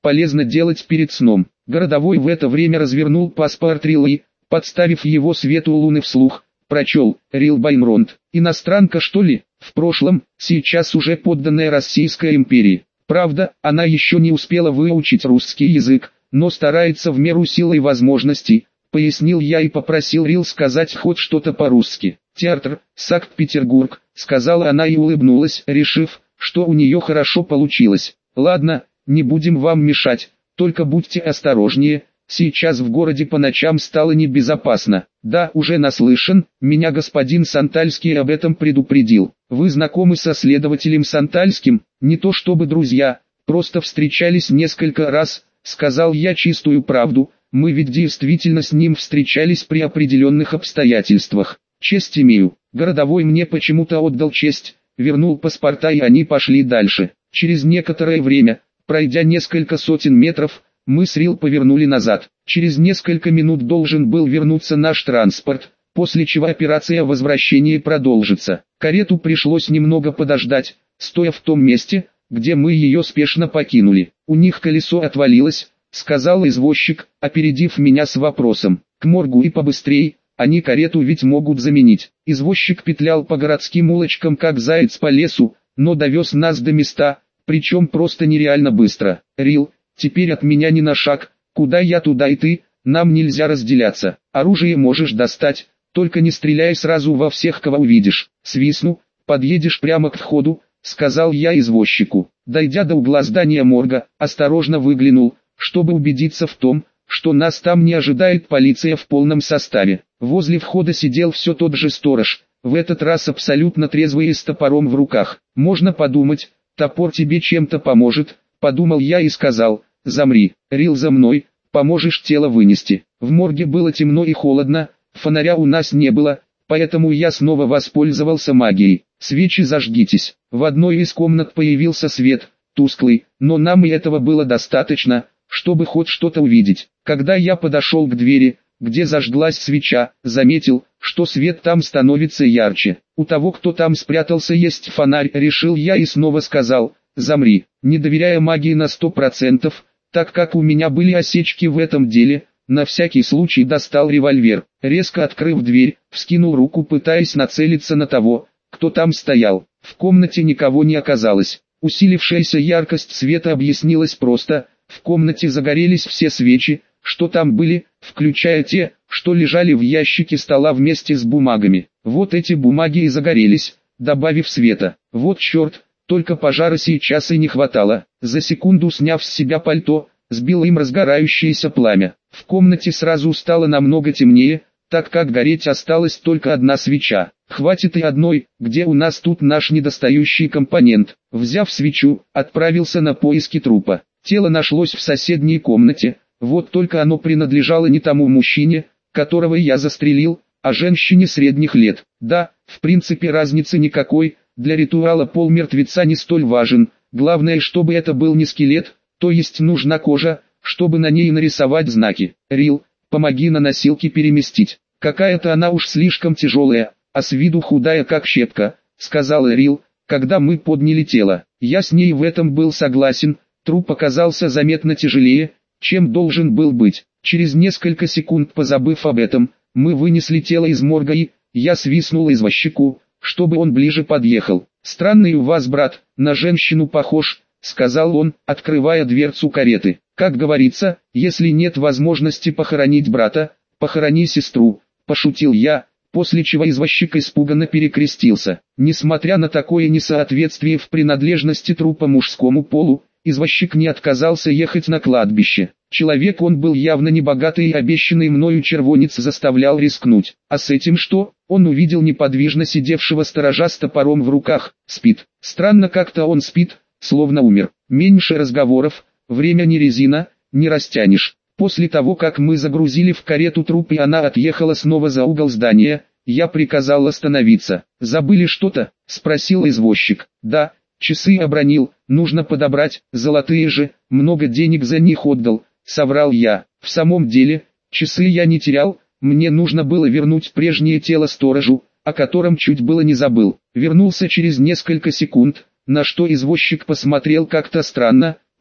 полезно делать перед сном. Городовой в это время развернул паспорт Рила и, подставив его свету луны вслух, прочел: Рил Баймронт. Иностранка, что ли? В прошлом, сейчас уже подданная Российской империи. Правда, она еще не успела выучить русский язык, но старается в меру сил и возможностей, пояснил я и попросил Рил сказать хоть что-то по-русски. Театр, Санкт-Петербург, сказала она и улыбнулась, решив, что у нее хорошо получилось. Ладно, не будем вам мешать, только будьте осторожнее, сейчас в городе по ночам стало небезопасно. Да, уже наслышан, меня господин Сантальский об этом предупредил. Вы знакомы со следователем Сантальским? Не то чтобы друзья, просто встречались несколько раз, сказал я чистую правду, мы ведь действительно с ним встречались при определенных обстоятельствах. Честь имею. Городовой мне почему-то отдал честь, вернул паспорта и они пошли дальше. Через некоторое время, пройдя несколько сотен метров, мы с Рил повернули назад. Через несколько минут должен был вернуться наш транспорт, после чего операция возвращения продолжится. Карету пришлось немного подождать, стоя в том месте, где мы ее спешно покинули. У них колесо отвалилось, сказал извозчик, опередив меня с вопросом. К моргу и побыстрей, они карету ведь могут заменить. Извозчик петлял по городским улочкам как заяц по лесу, но довез нас до места, причем просто нереально быстро. Рил, теперь от меня ни на шаг, куда я туда и ты, нам нельзя разделяться. Оружие можешь достать, только не стреляй сразу во всех, кого увидишь. Свистну, подъедешь прямо к входу, сказал я извозчику. Дойдя до угла здания морга, осторожно выглянул, чтобы убедиться в том, что нас там не ожидает полиция в полном составе. Возле входа сидел все тот же сторож, в этот раз абсолютно трезвый и с топором в руках. Можно подумать, топор тебе чем-то поможет, подумал я и сказал: замри, Рил, за мной, поможешь тело вынести. В морге было темно и холодно, фонаря у нас не было, поэтому я снова воспользовался магией. Свечи зажгитесь. В одной из комнат появился свет, тусклый, но нам и этого было достаточно, чтобы хоть что-то увидеть. Когда я подошел к двери, где зажглась свеча, заметил, что свет там становится ярче. У того, кто там спрятался, есть фонарь, решил я и снова сказал: замри. Не доверяя магии на 100%, так как у меня были осечки в этом деле, на всякий случай достал револьвер. Резко открыв дверь, вскинул руку, пытаясь нацелиться на того, кто там стоял. В комнате никого не оказалось. Усилившаяся яркость света объяснилась просто: в комнате загорелись все свечи, что там были, включая те, что лежали в ящике стола вместе с бумагами. Вот эти бумаги и загорелись, добавив света. Вот черт, только пожара сейчас и не хватало. За секунду сняв с себя пальто, сбил им разгорающееся пламя. В комнате сразу стало намного темнее, так как гореть осталась только одна свеча. Хватит и одной, где у нас тут наш недостающий компонент. Взяв свечу, отправился на поиски трупа. Тело нашлось в соседней комнате, вот только оно принадлежало не тому мужчине, которого я застрелил, а женщине средних лет. Да, в принципе разницы никакой, для ритуала пол мертвеца не столь важен, главное, чтобы это был не скелет, то есть нужна кожа, чтобы на ней нарисовать знаки. Рил, помоги на носилки переместить. Какая-то она уж слишком тяжелая, а с виду худая как щепка, сказала Рил, когда мы подняли тело. Я с ней в этом был согласен, труп оказался заметно тяжелее, чем должен был быть. Через несколько секунд, позабыв об этом, мы вынесли тело из морга и я свистнул извозчику, чтобы он ближе подъехал. «Странный у вас брат, на женщину похож», — сказал он, открывая дверцу кареты. «Как говорится, если нет возможности похоронить брата, похорони сестру», — пошутил я, после чего извозчик испуганно перекрестился. Несмотря на такое несоответствие в принадлежности трупа мужскому полу, извозчик не отказался ехать на кладбище. Человек он был явно небогатый, и обещанный мною червонец заставлял рискнуть. А с этим что? Он увидел неподвижно сидевшего сторожа с топором в руках. Спит. Странно как-то он спит, словно умер. Меньше разговоров, время не резина, не растянешь. После того, как мы загрузили в карету труп и она отъехала снова за угол здания, я приказал остановиться. «Забыли что-то?» — спросил извозчик. «Да, часы обронил, нужно подобрать, золотые же, много денег за них отдал», — соврал я. В самом деле, часы я не терял, мне нужно было вернуть прежнее тело сторожу, о котором чуть было не забыл. Вернулся через несколько секунд, на что извозчик посмотрел как-то странно,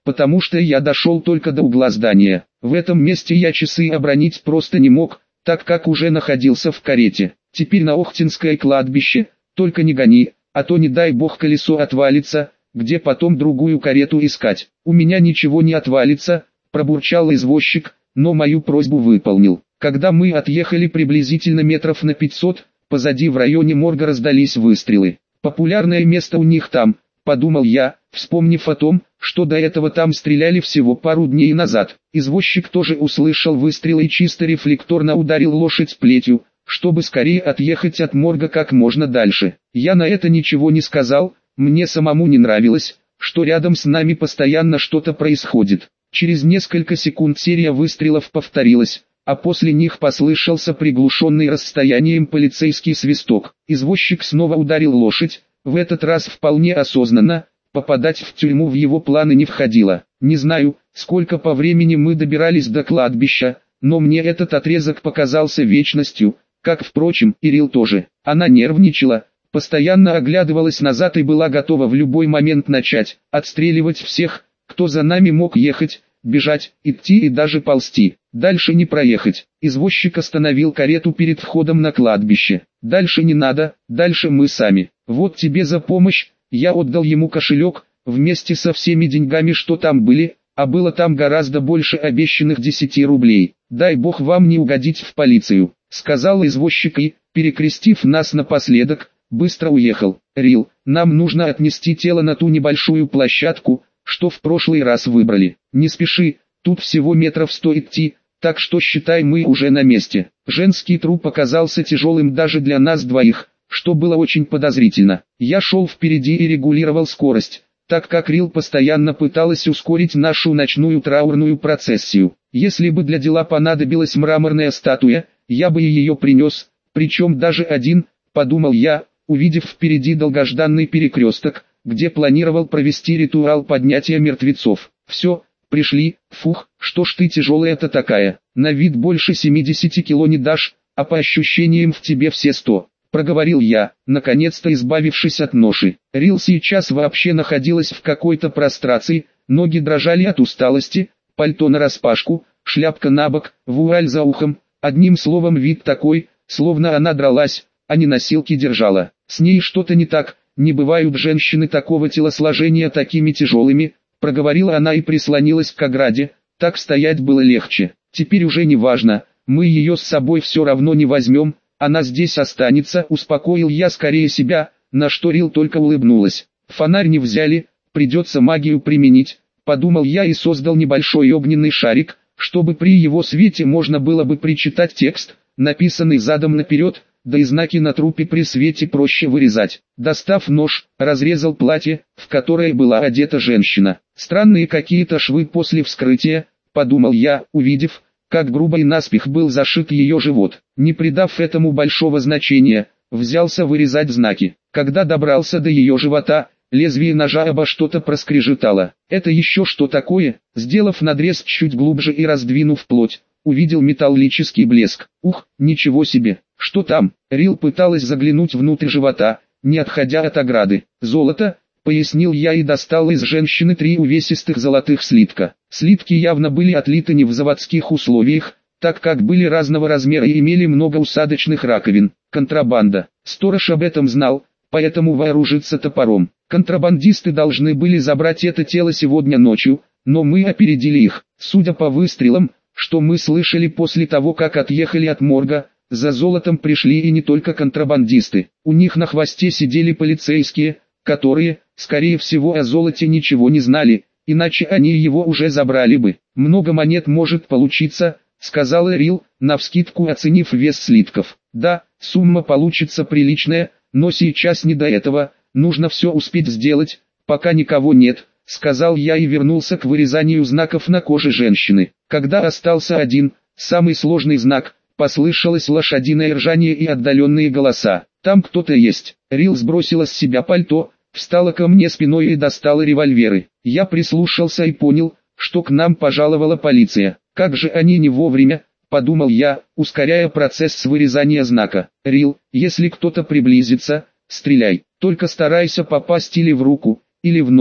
потому что я дошел только до угла здания. В этом месте я часы обронить просто не мог, так как уже находился в карете. Теперь на Охтинское кладбище, только не гони, а то не дай бог колесо отвалится, где потом другую карету искать. У меня ничего не отвалится, пробурчал извозчик, но мою просьбу выполнил. Когда мы отъехали приблизительно метров на 500, позади в районе морга раздались выстрелы. Популярное место у них там, подумал я, вспомнив о том, что до этого там стреляли всего пару дней назад. Извозчик тоже услышал выстрел и чисто рефлекторно ударил лошадь плетью, чтобы скорее отъехать от морга как можно дальше. Я на это ничего не сказал, мне самому не нравилось, что рядом с нами постоянно что-то происходит. Через несколько секунд серия выстрелов повторилась, а после них послышался приглушенный расстоянием полицейский свисток. Извозчик снова ударил лошадь, в этот раз вполне осознанно, попадать в тюрьму в его планы не входило. Не знаю, сколько по времени мы добирались до кладбища, но мне этот отрезок показался вечностью, как, впрочем, и Рил тоже. Она нервничала, постоянно оглядывалась назад и была готова в любой момент начать отстреливать всех, кто за нами мог ехать, бежать, идти и даже ползти. Дальше не проехать. Извозчик остановил карету перед входом на кладбище. Дальше не надо, дальше мы сами. Вот тебе за помощь. Я отдал ему кошелек, вместе со всеми деньгами, что там были, а было там гораздо больше обещанных 10 рублей. Дай бог вам не угодить в полицию, сказал извозчик и, перекрестив нас напоследок, быстро уехал. Рил, нам нужно отнести тело на ту небольшую площадку, что в прошлый раз выбрали. Не спеши, тут всего метров 100 идти, так что считай, мы уже на месте. Женский труп оказался тяжелым даже для нас двоих, что было очень подозрительно. Я шел впереди и регулировал скорость, так как Рил постоянно пыталась ускорить нашу ночную траурную процессию. Если бы для дела понадобилась мраморная статуя, я бы и ее принес, причем даже один, подумал я, увидев впереди долгожданный перекресток, где планировал провести ритуал поднятия мертвецов. Все, пришли, фух, что ж ты тяжелая-то такая, на вид больше 70 кило не дашь, а по ощущениям в тебе все 100. Проговорил я, наконец-то избавившись от ноши. Рил сейчас вообще находилась в какой-то прострации, ноги дрожали от усталости, пальто нараспашку, шляпка набок, вуаль за ухом, одним словом вид такой, словно она дралась, а не носилки держала. С ней что-то не так, не бывают женщины такого телосложения такими тяжелыми, проговорила она и прислонилась к ограде, так стоять было легче. Теперь уже не важно, мы ее с собой все равно не возьмем, она здесь останется, успокоил я скорее себя, на что Рил только улыбнулась. Фонарь не взяли, придется магию применить, подумал я и создал небольшой огненный шарик, чтобы при его свете можно было бы прочитать текст, написанный задом наперед, да и знаки на трупе при свете проще вырезать. Достав нож, разрезал платье, в которое была одета женщина. Странные какие-то швы после вскрытия, подумал я, увидев, как грубо и наспех был зашит ее живот. Не придав этому большого значения, взялся вырезать знаки. Когда добрался до ее живота, лезвие ножа обо что-то проскрежетало. Это еще что такое? Сделав надрез чуть глубже и раздвинув плоть, увидел металлический блеск. Ух, ничего себе! Что там? Рил пыталась заглянуть внутрь живота, не отходя от ограды. Золото, пояснил я и достал из женщины 3 увесистых золотых слитка. Слитки явно были отлиты не в заводских условиях, так как были разного размера и имели много усадочных раковин. Контрабанда. Сторож об этом знал, поэтому вооружится топором. Контрабандисты должны были забрать это тело сегодня ночью, но мы опередили их. Судя по выстрелам, что мы слышали после того, как отъехали от морга, за золотом пришли и не только контрабандисты. У них на хвосте сидели полицейские, которые, скорее всего, о золоте ничего не знали, иначе они его уже забрали бы. Много монет может получиться, сказала Рил, навскидку оценив вес слитков. Да, сумма получится приличная, но сейчас не до этого, нужно все успеть сделать, пока никого нет, сказал я и вернулся к вырезанию знаков на коже женщины. Когда остался один, самый сложный знак, послышалось лошадиное ржание и отдаленные голоса. Там кто-то есть. Рил сбросила с себя пальто, встала ко мне спиной и достала револьверы. Я прислушался и понял, что к нам пожаловала полиция. Как же они не вовремя, подумал я, ускоряя процесс вырезания знака. Рил, если кто-то приблизится, стреляй. Только старайся попасть или в руку, или в ногу,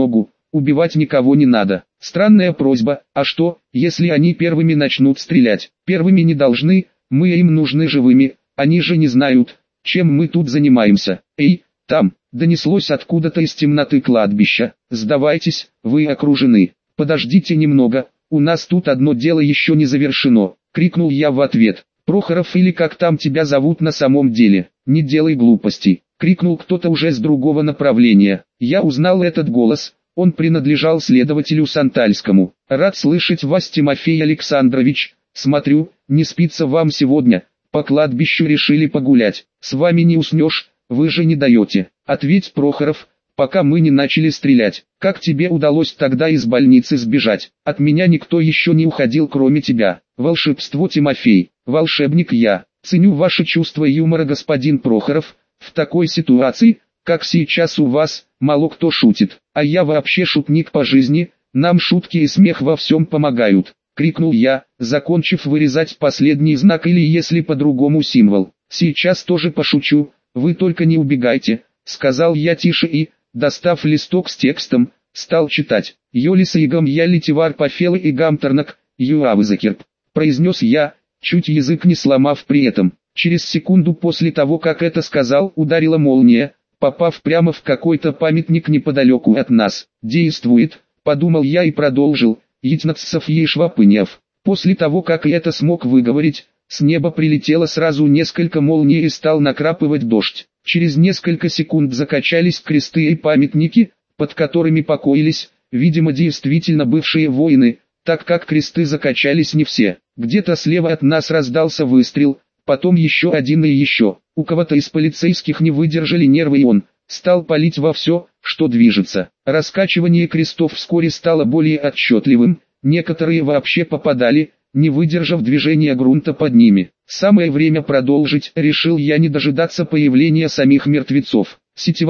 убивать никого не надо. Странная просьба, а что, если они первыми начнут стрелять? Первыми не должны, мы им нужны живыми, они же не знают, чем мы тут занимаемся. Эй, там, донеслось откуда-то из темноты кладбища. Сдавайтесь, вы окружены. Подождите немного, у нас тут одно дело еще не завершено, крикнул я в ответ. Прохоров или как там тебя зовут на самом деле, не делай глупостей, крикнул кто-то уже с другого направления. Я узнал этот голос, он принадлежал следователю Сантальскому. Рад слышать вас, Тимофей Александрович, смотрю, не спится вам сегодня, по кладбищу решили погулять, с вами не уснешь, вы же не даете, ответь, Прохоров, пока мы не начали стрелять. Как тебе удалось тогда из больницы сбежать? От меня никто еще не уходил, кроме тебя. Волшебство, Тимофей, волшебник я. Ценю ваше чувство юмора, господин Прохоров. В такой ситуации, как сейчас у вас, мало кто шутит. А я вообще шутник по жизни, нам шутки и смех во всем помогают. Крикнул я, закончив вырезать последний знак или, если по-другому, символ. Сейчас тоже пошучу, вы только не убегайте, сказал я тише и, достав листок с текстом, стал читать. «Йолиса игам я литивар пофела и гамторнак, юавызакерп», произнес я, чуть язык не сломав при этом. Через секунду после того, как это сказал, ударила молния, попав прямо в какой-то памятник неподалеку от нас. «Действует», подумал я и продолжил, «Ятнацсов ешвапыняв». После того, как это смог выговорить, с неба прилетело сразу несколько молний и стал накрапывать дождь. Через несколько секунд закачались кресты и памятники, под которыми покоились, видимо, действительно бывшие воины, так как кресты закачались не все. Где-то слева от нас раздался выстрел, потом еще один и еще. У кого-то из полицейских не выдержали нервы, и он стал палить во все, что движется. Раскачивание крестов вскоре стало более отчетливым, некоторые вообще попадали, не выдержав движения грунта под ними. Самое время продолжить, решил я, не дожидаться появления самих мертвецов.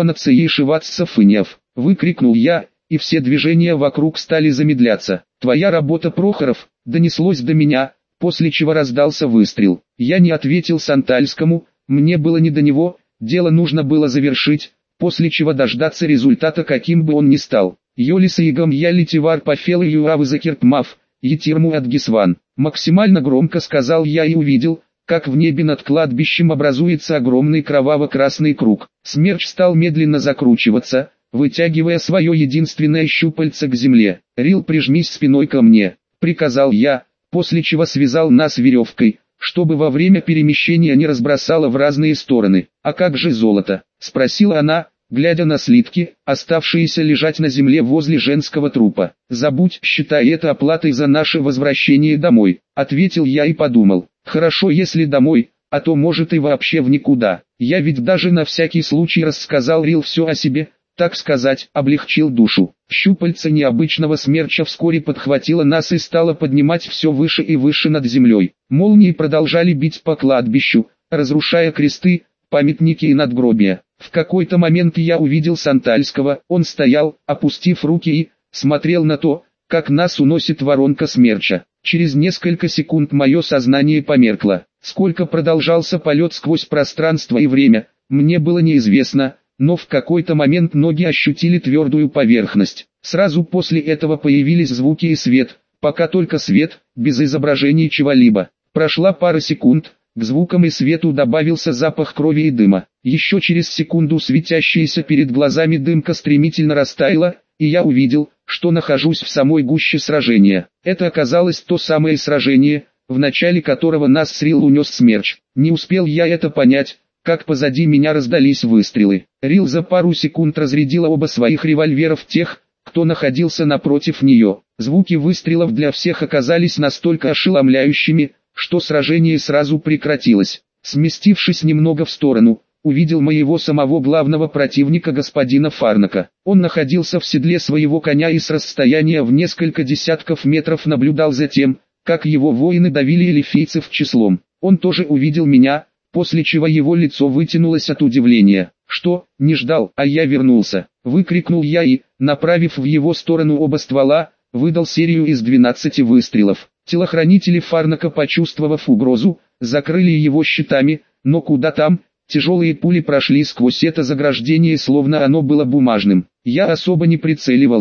«Сетиванацеешиватсафыняв», выкрикнул я, и все движения вокруг стали замедляться. «Твоя работа, Прохоров», донеслось до меня, после чего раздался выстрел. Я не ответил Сантальскому, мне было не до него, дело нужно было завершить, после чего дождаться результата, каким бы он ни стал. «Йолиса игам я литивар пофел и юавызакерпмав, етирму адгисван», максимально громко сказал я и увидел, как в небе над кладбищем образуется огромный кроваво-красный круг. Смерч стал медленно закручиваться, вытягивая свое единственное щупальце к земле. «Рил, прижмись спиной ко мне», приказал я, после чего связал нас веревкой, чтобы во время перемещения не разбросало в разные стороны. «А как же золото?» спросила она, глядя на слитки, оставшиеся лежать на земле возле женского трупа. «Забудь, считай это оплатой за наше возвращение домой», ответил я и подумал. «Хорошо, если домой, а то может и вообще в никуда. Я ведь даже на всякий случай рассказал Рил все о себе, так сказать, облегчил душу». Щупальце необычного смерча вскоре подхватило нас и стало поднимать все выше и выше над землей. Молнии продолжали бить по кладбищу, разрушая кресты, памятники и надгробия. В какой-то момент я увидел Сантальского, он стоял, опустив руки и смотрел на то, как нас уносит воронка смерча. Через несколько секунд мое сознание померкло. Сколько продолжался полет сквозь пространство и время, мне было неизвестно, но в какой-то момент ноги ощутили твердую поверхность. Сразу после этого появились звуки и свет, пока только свет, без изображения чего-либо. Прошла пара секунд, к звукам и свету добавился запах крови и дыма. Еще через секунду светящаяся перед глазами дымка стремительно растаяла, и я увидел, что нахожусь в самой гуще сражения. Это оказалось то самое сражение, в начале которого нас с Рил унес смерч. Не успел я это понять, как позади меня раздались выстрелы. Рил за пару секунд разрядила оба своих револьвера в тех, кто находился напротив нее. Звуки выстрелов для всех оказались настолько ошеломляющими, что сражение сразу прекратилось. Сместившись немного в сторону, увидел моего самого главного противника, господина Фарнака. Он находился в седле своего коня и с расстояния в несколько десятков метров наблюдал за тем, как его воины давили элифийцев числом. Он тоже увидел меня, после чего его лицо вытянулось от удивления. «Что, не ждал, а я вернулся?» — выкрикнул я и, направив в его сторону оба ствола, выдал серию из 12 выстрелов. Телохранители Фарнака, почувствовав угрозу, закрыли его щитами, но куда там, тяжелые пули прошли сквозь это заграждение, словно оно было бумажным. Я особо не прицеливался,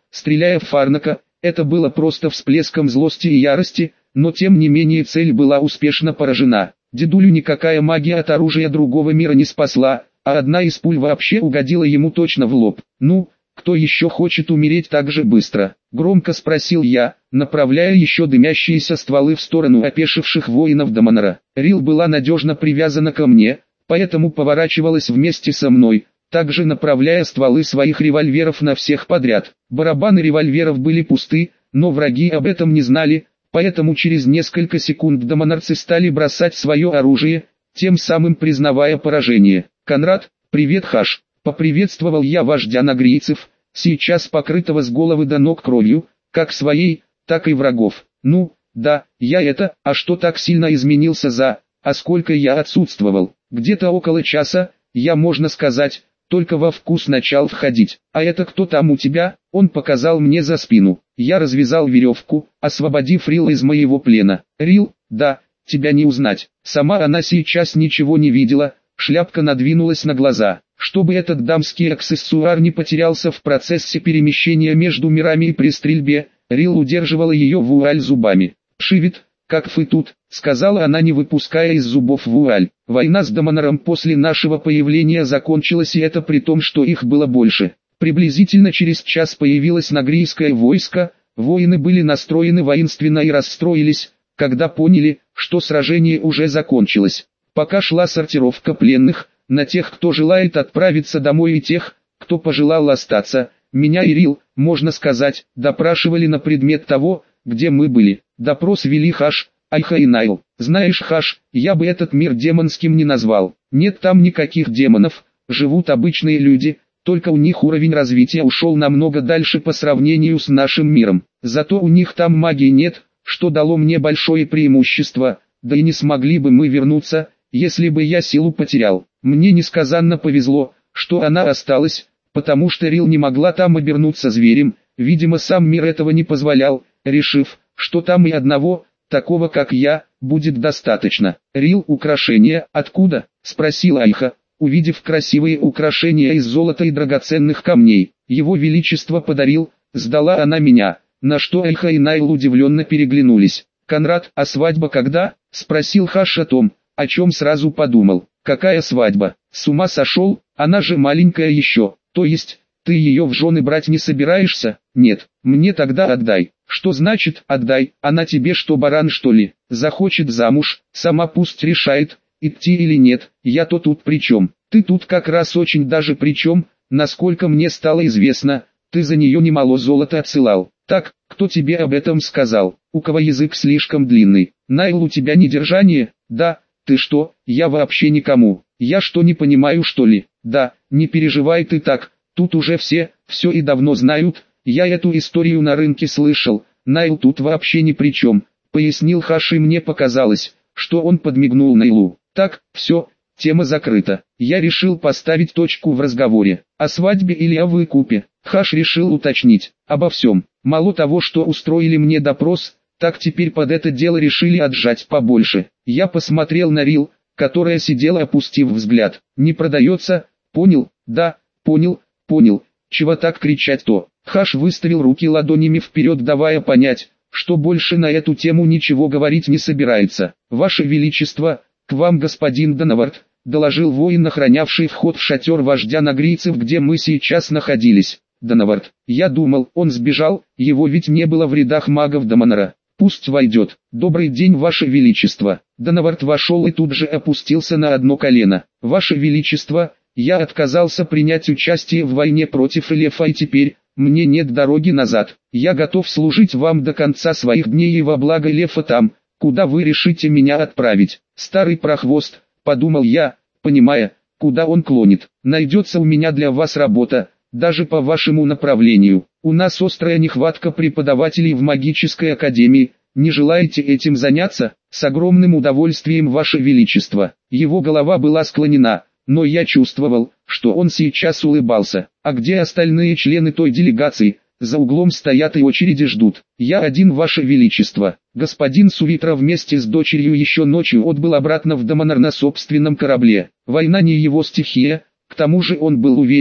стреляя в Фарнака. Это было просто всплеском злости и ярости, но тем не менее цель была успешно поражена. Дедулю никакая магия от оружия другого мира не спасла, а одна из пуль вообще угодила ему точно в лоб. «Ну, кто еще хочет умереть так же быстро?» — громко спросил я, направляя еще дымящиеся стволы в сторону опешивших воинов Даманора. Рил была надежно привязана ко мне, поэтому поворачивалась вместе со мной, также направляя стволы своих револьверов на всех подряд. Барабаны револьверов были пусты, но враги об этом не знали, поэтому через несколько секунд даманорцы стали бросать свое оружие, тем самым признавая поражение. «Конрад, привет, Хаш!» — поприветствовал я вождя нагрийцев, сейчас покрытого с головы до ног кровью, как своей, так и врагов. «Ну, да, я это, а что так сильно изменился а сколько я отсутствовал? Где-то около часа, я, можно сказать, только во вкус начал входить. А это кто там у тебя?» Он показал мне за спину. Я развязал веревку, освободив Рил из моего плена. «Рил, да, тебя не узнать». Сама она сейчас ничего не видела, шляпка надвинулась на глаза. Чтобы этот дамский аксессуар не потерялся в процессе перемещения между мирами и при стрельбе, Рил удерживала ее вуаль зубами. «Пшивит, как вы тут», — сказала она, не выпуская из зубов вуаль. «Война с Даманором после нашего появления закончилась, и это при том, что их было больше. Приблизительно через час появилось нагрийское войско, воины были настроены воинственно и расстроились, когда поняли, что сражение уже закончилось. Пока шла сортировка пленных, на тех, кто желает отправиться домой, и тех, кто пожелал остаться, меня и Рил, можно сказать, допрашивали на предмет того, где мы были. Допрос вели Хаш, Айха и Найл. Знаешь, Хаш, я бы этот мир демонским не назвал. Нет там никаких демонов, живут обычные люди, только у них уровень развития ушел намного дальше по сравнению с нашим миром. Зато у них там магии нет, что дало мне большое преимущество, да и не смогли бы мы вернуться, если бы я силу потерял. Мне несказанно повезло, что она осталась, потому что Рил не могла там обернуться зверем, видимо сам мир этого не позволял, решив, что там и одного, такого как я, будет достаточно. «Рил, украшения, откуда?» — спросила Айха, увидев красивые украшения из золота и драгоценных камней. «Его Величество подарил», — сдала она меня, на что Айха и Найл удивленно переглянулись. «Конрад, а свадьба когда?» — спросил Хаш о том, о чем сразу подумал. «Какая свадьба? С ума сошел, она же маленькая еще, то есть, ты ее в жены брать не собираешься?» «Нет, мне тогда отдай». «Что значит отдай, она тебе что, баран что ли? Захочет замуж, сама пусть решает, идти или нет, я-то тут при чем? Ты тут как раз очень даже при чем, насколько мне стало известно, ты за нее немало золота отсылал. Так, кто тебе об этом сказал? У кого язык слишком длинный? Найл, у тебя недержание?» «Да, ты что, я вообще никому. Я что, не понимаю что ли?» «Да, не переживай ты так, тут уже все и давно знают, я эту историю на рынке слышал, Найл тут вообще ни при чем», пояснил Хаш, и мне показалось, что он подмигнул Найлу. «Так, все, тема закрыта. Я решил поставить точку в разговоре. О свадьбе или о выкупе?» Хаш решил уточнить. «Обо всем. Мало того, что устроили мне допрос, так теперь под это дело решили отжать побольше». Я посмотрел на Рил, которая сидела опустив взгляд. «Не продается? Понял? Да, понял. Чего так кричать-то?» Хаш выставил руки ладонями вперед, давая понять, что больше на эту тему ничего говорить не собирается. «Ваше Величество, к вам господин Донавард», — доложил воин, охранявший вход в шатер вождя нагрийцев, где мы сейчас находились. «Донавард, я думал, он сбежал, его ведь не было в рядах магов Даманора. Пусть войдет. Добрый день, Ваше Величество». Донавард вошел и тут же опустился на одно колено. «Ваше Величество, я отказался принять участие в войне против Элефа, и теперь мне нет дороги назад. Я готов служить вам до конца своих дней и во благо Элефа там, куда вы решите меня отправить». «Старый прохвост», — подумал я, понимая, куда он клонит. «Найдется у меня для вас работа, даже по вашему направлению. У нас острая нехватка преподавателей в магической академии. Не желаете этим заняться?» «С огромным удовольствием, Ваше Величество». Его голова была склонена, но я чувствовал, что он сейчас улыбался. «А где остальные члены той делегации?» «За углом стоят и очереди ждут. Я один, Ваше Величество». Господин Сувитра вместе с дочерью еще ночью отбыл обратно в Даманор на собственном корабле. Война не его стихия, к тому же он был уверен,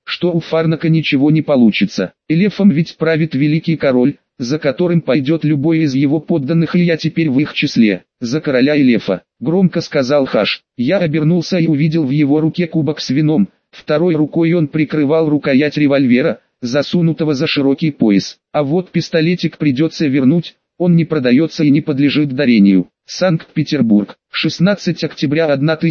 что у Фарнака ничего не получится. Элефом ведь правит великий король, за которым пойдет любой из его подданных, и я теперь в их числе. За короля Элефа, громко сказал Хаш. Я обернулся и увидел в его руке кубок с вином, второй рукой он прикрывал рукоять револьвера, засунутого за широкий пояс. А вот пистолетик придется вернуть, он не продается и не подлежит дарению. Санкт-Петербург, 16 октября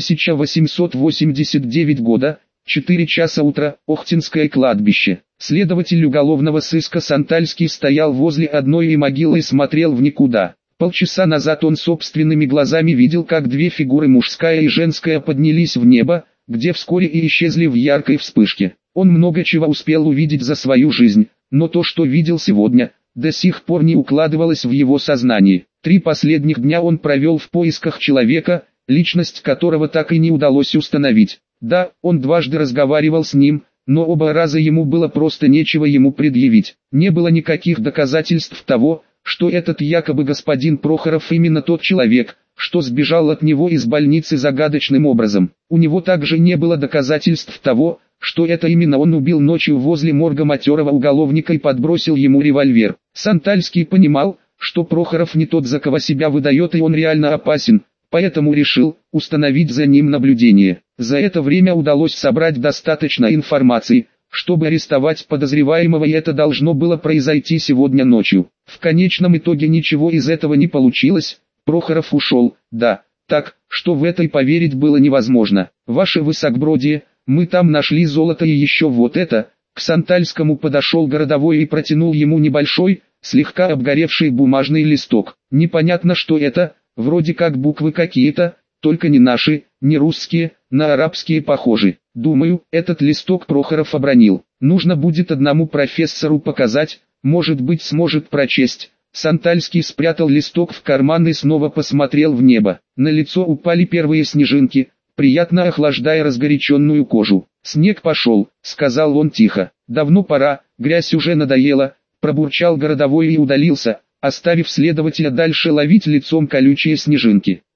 1889 года, 4 часа утра, Охтинское кладбище. Следователь уголовного сыска Сантальский стоял возле одной могилы и смотрел в никуда. Полчаса назад он собственными глазами видел, как две фигуры, мужская и женская, поднялись в небо, где вскоре и исчезли в яркой вспышке. Он много чего успел увидеть за свою жизнь, но то, что видел сегодня, до сих пор не укладывалось в его сознании. 3 последних дня он провел в поисках человека, личность которого так и не удалось установить. Да, он дважды разговаривал с ним, но оба раза ему было просто нечего ему предъявить. Не было никаких доказательств того, что этот якобы господин Прохоров именно тот человек, что сбежал от него из больницы загадочным образом. У него также не было доказательств того, что это именно он убил ночью возле морга матерого уголовника и подбросил ему револьвер. Сантальский понимал, что Прохоров не тот, за кого себя выдает, и он реально опасен, поэтому решил установить за ним наблюдение. За это время удалось собрать достаточно информации, чтобы арестовать подозреваемого, и это должно было произойти сегодня ночью. В конечном итоге ничего из этого не получилось, Прохоров ушел, да, так, что в это и поверить было невозможно. Ваше высокобродие, мы там нашли золото и еще вот это. К Сантальскому подошел городовой и протянул ему небольшой, слегка обгоревший бумажный листок. Непонятно, что это, вроде как буквы какие-то, только не наши, не русские, на арабские похожи. Думаю, этот листок Прохоров обронил. Нужно будет одному профессору показать, может быть сможет прочесть. Сантальский спрятал листок в карман и снова посмотрел в небо. На лицо упали первые снежинки, приятно охлаждая разгоряченную кожу. «Снег пошел», — сказал он тихо. «Давно пора, грязь уже надоела», — пробурчал городовой и удалился, оставив следователя дальше ловить лицом колючие снежинки.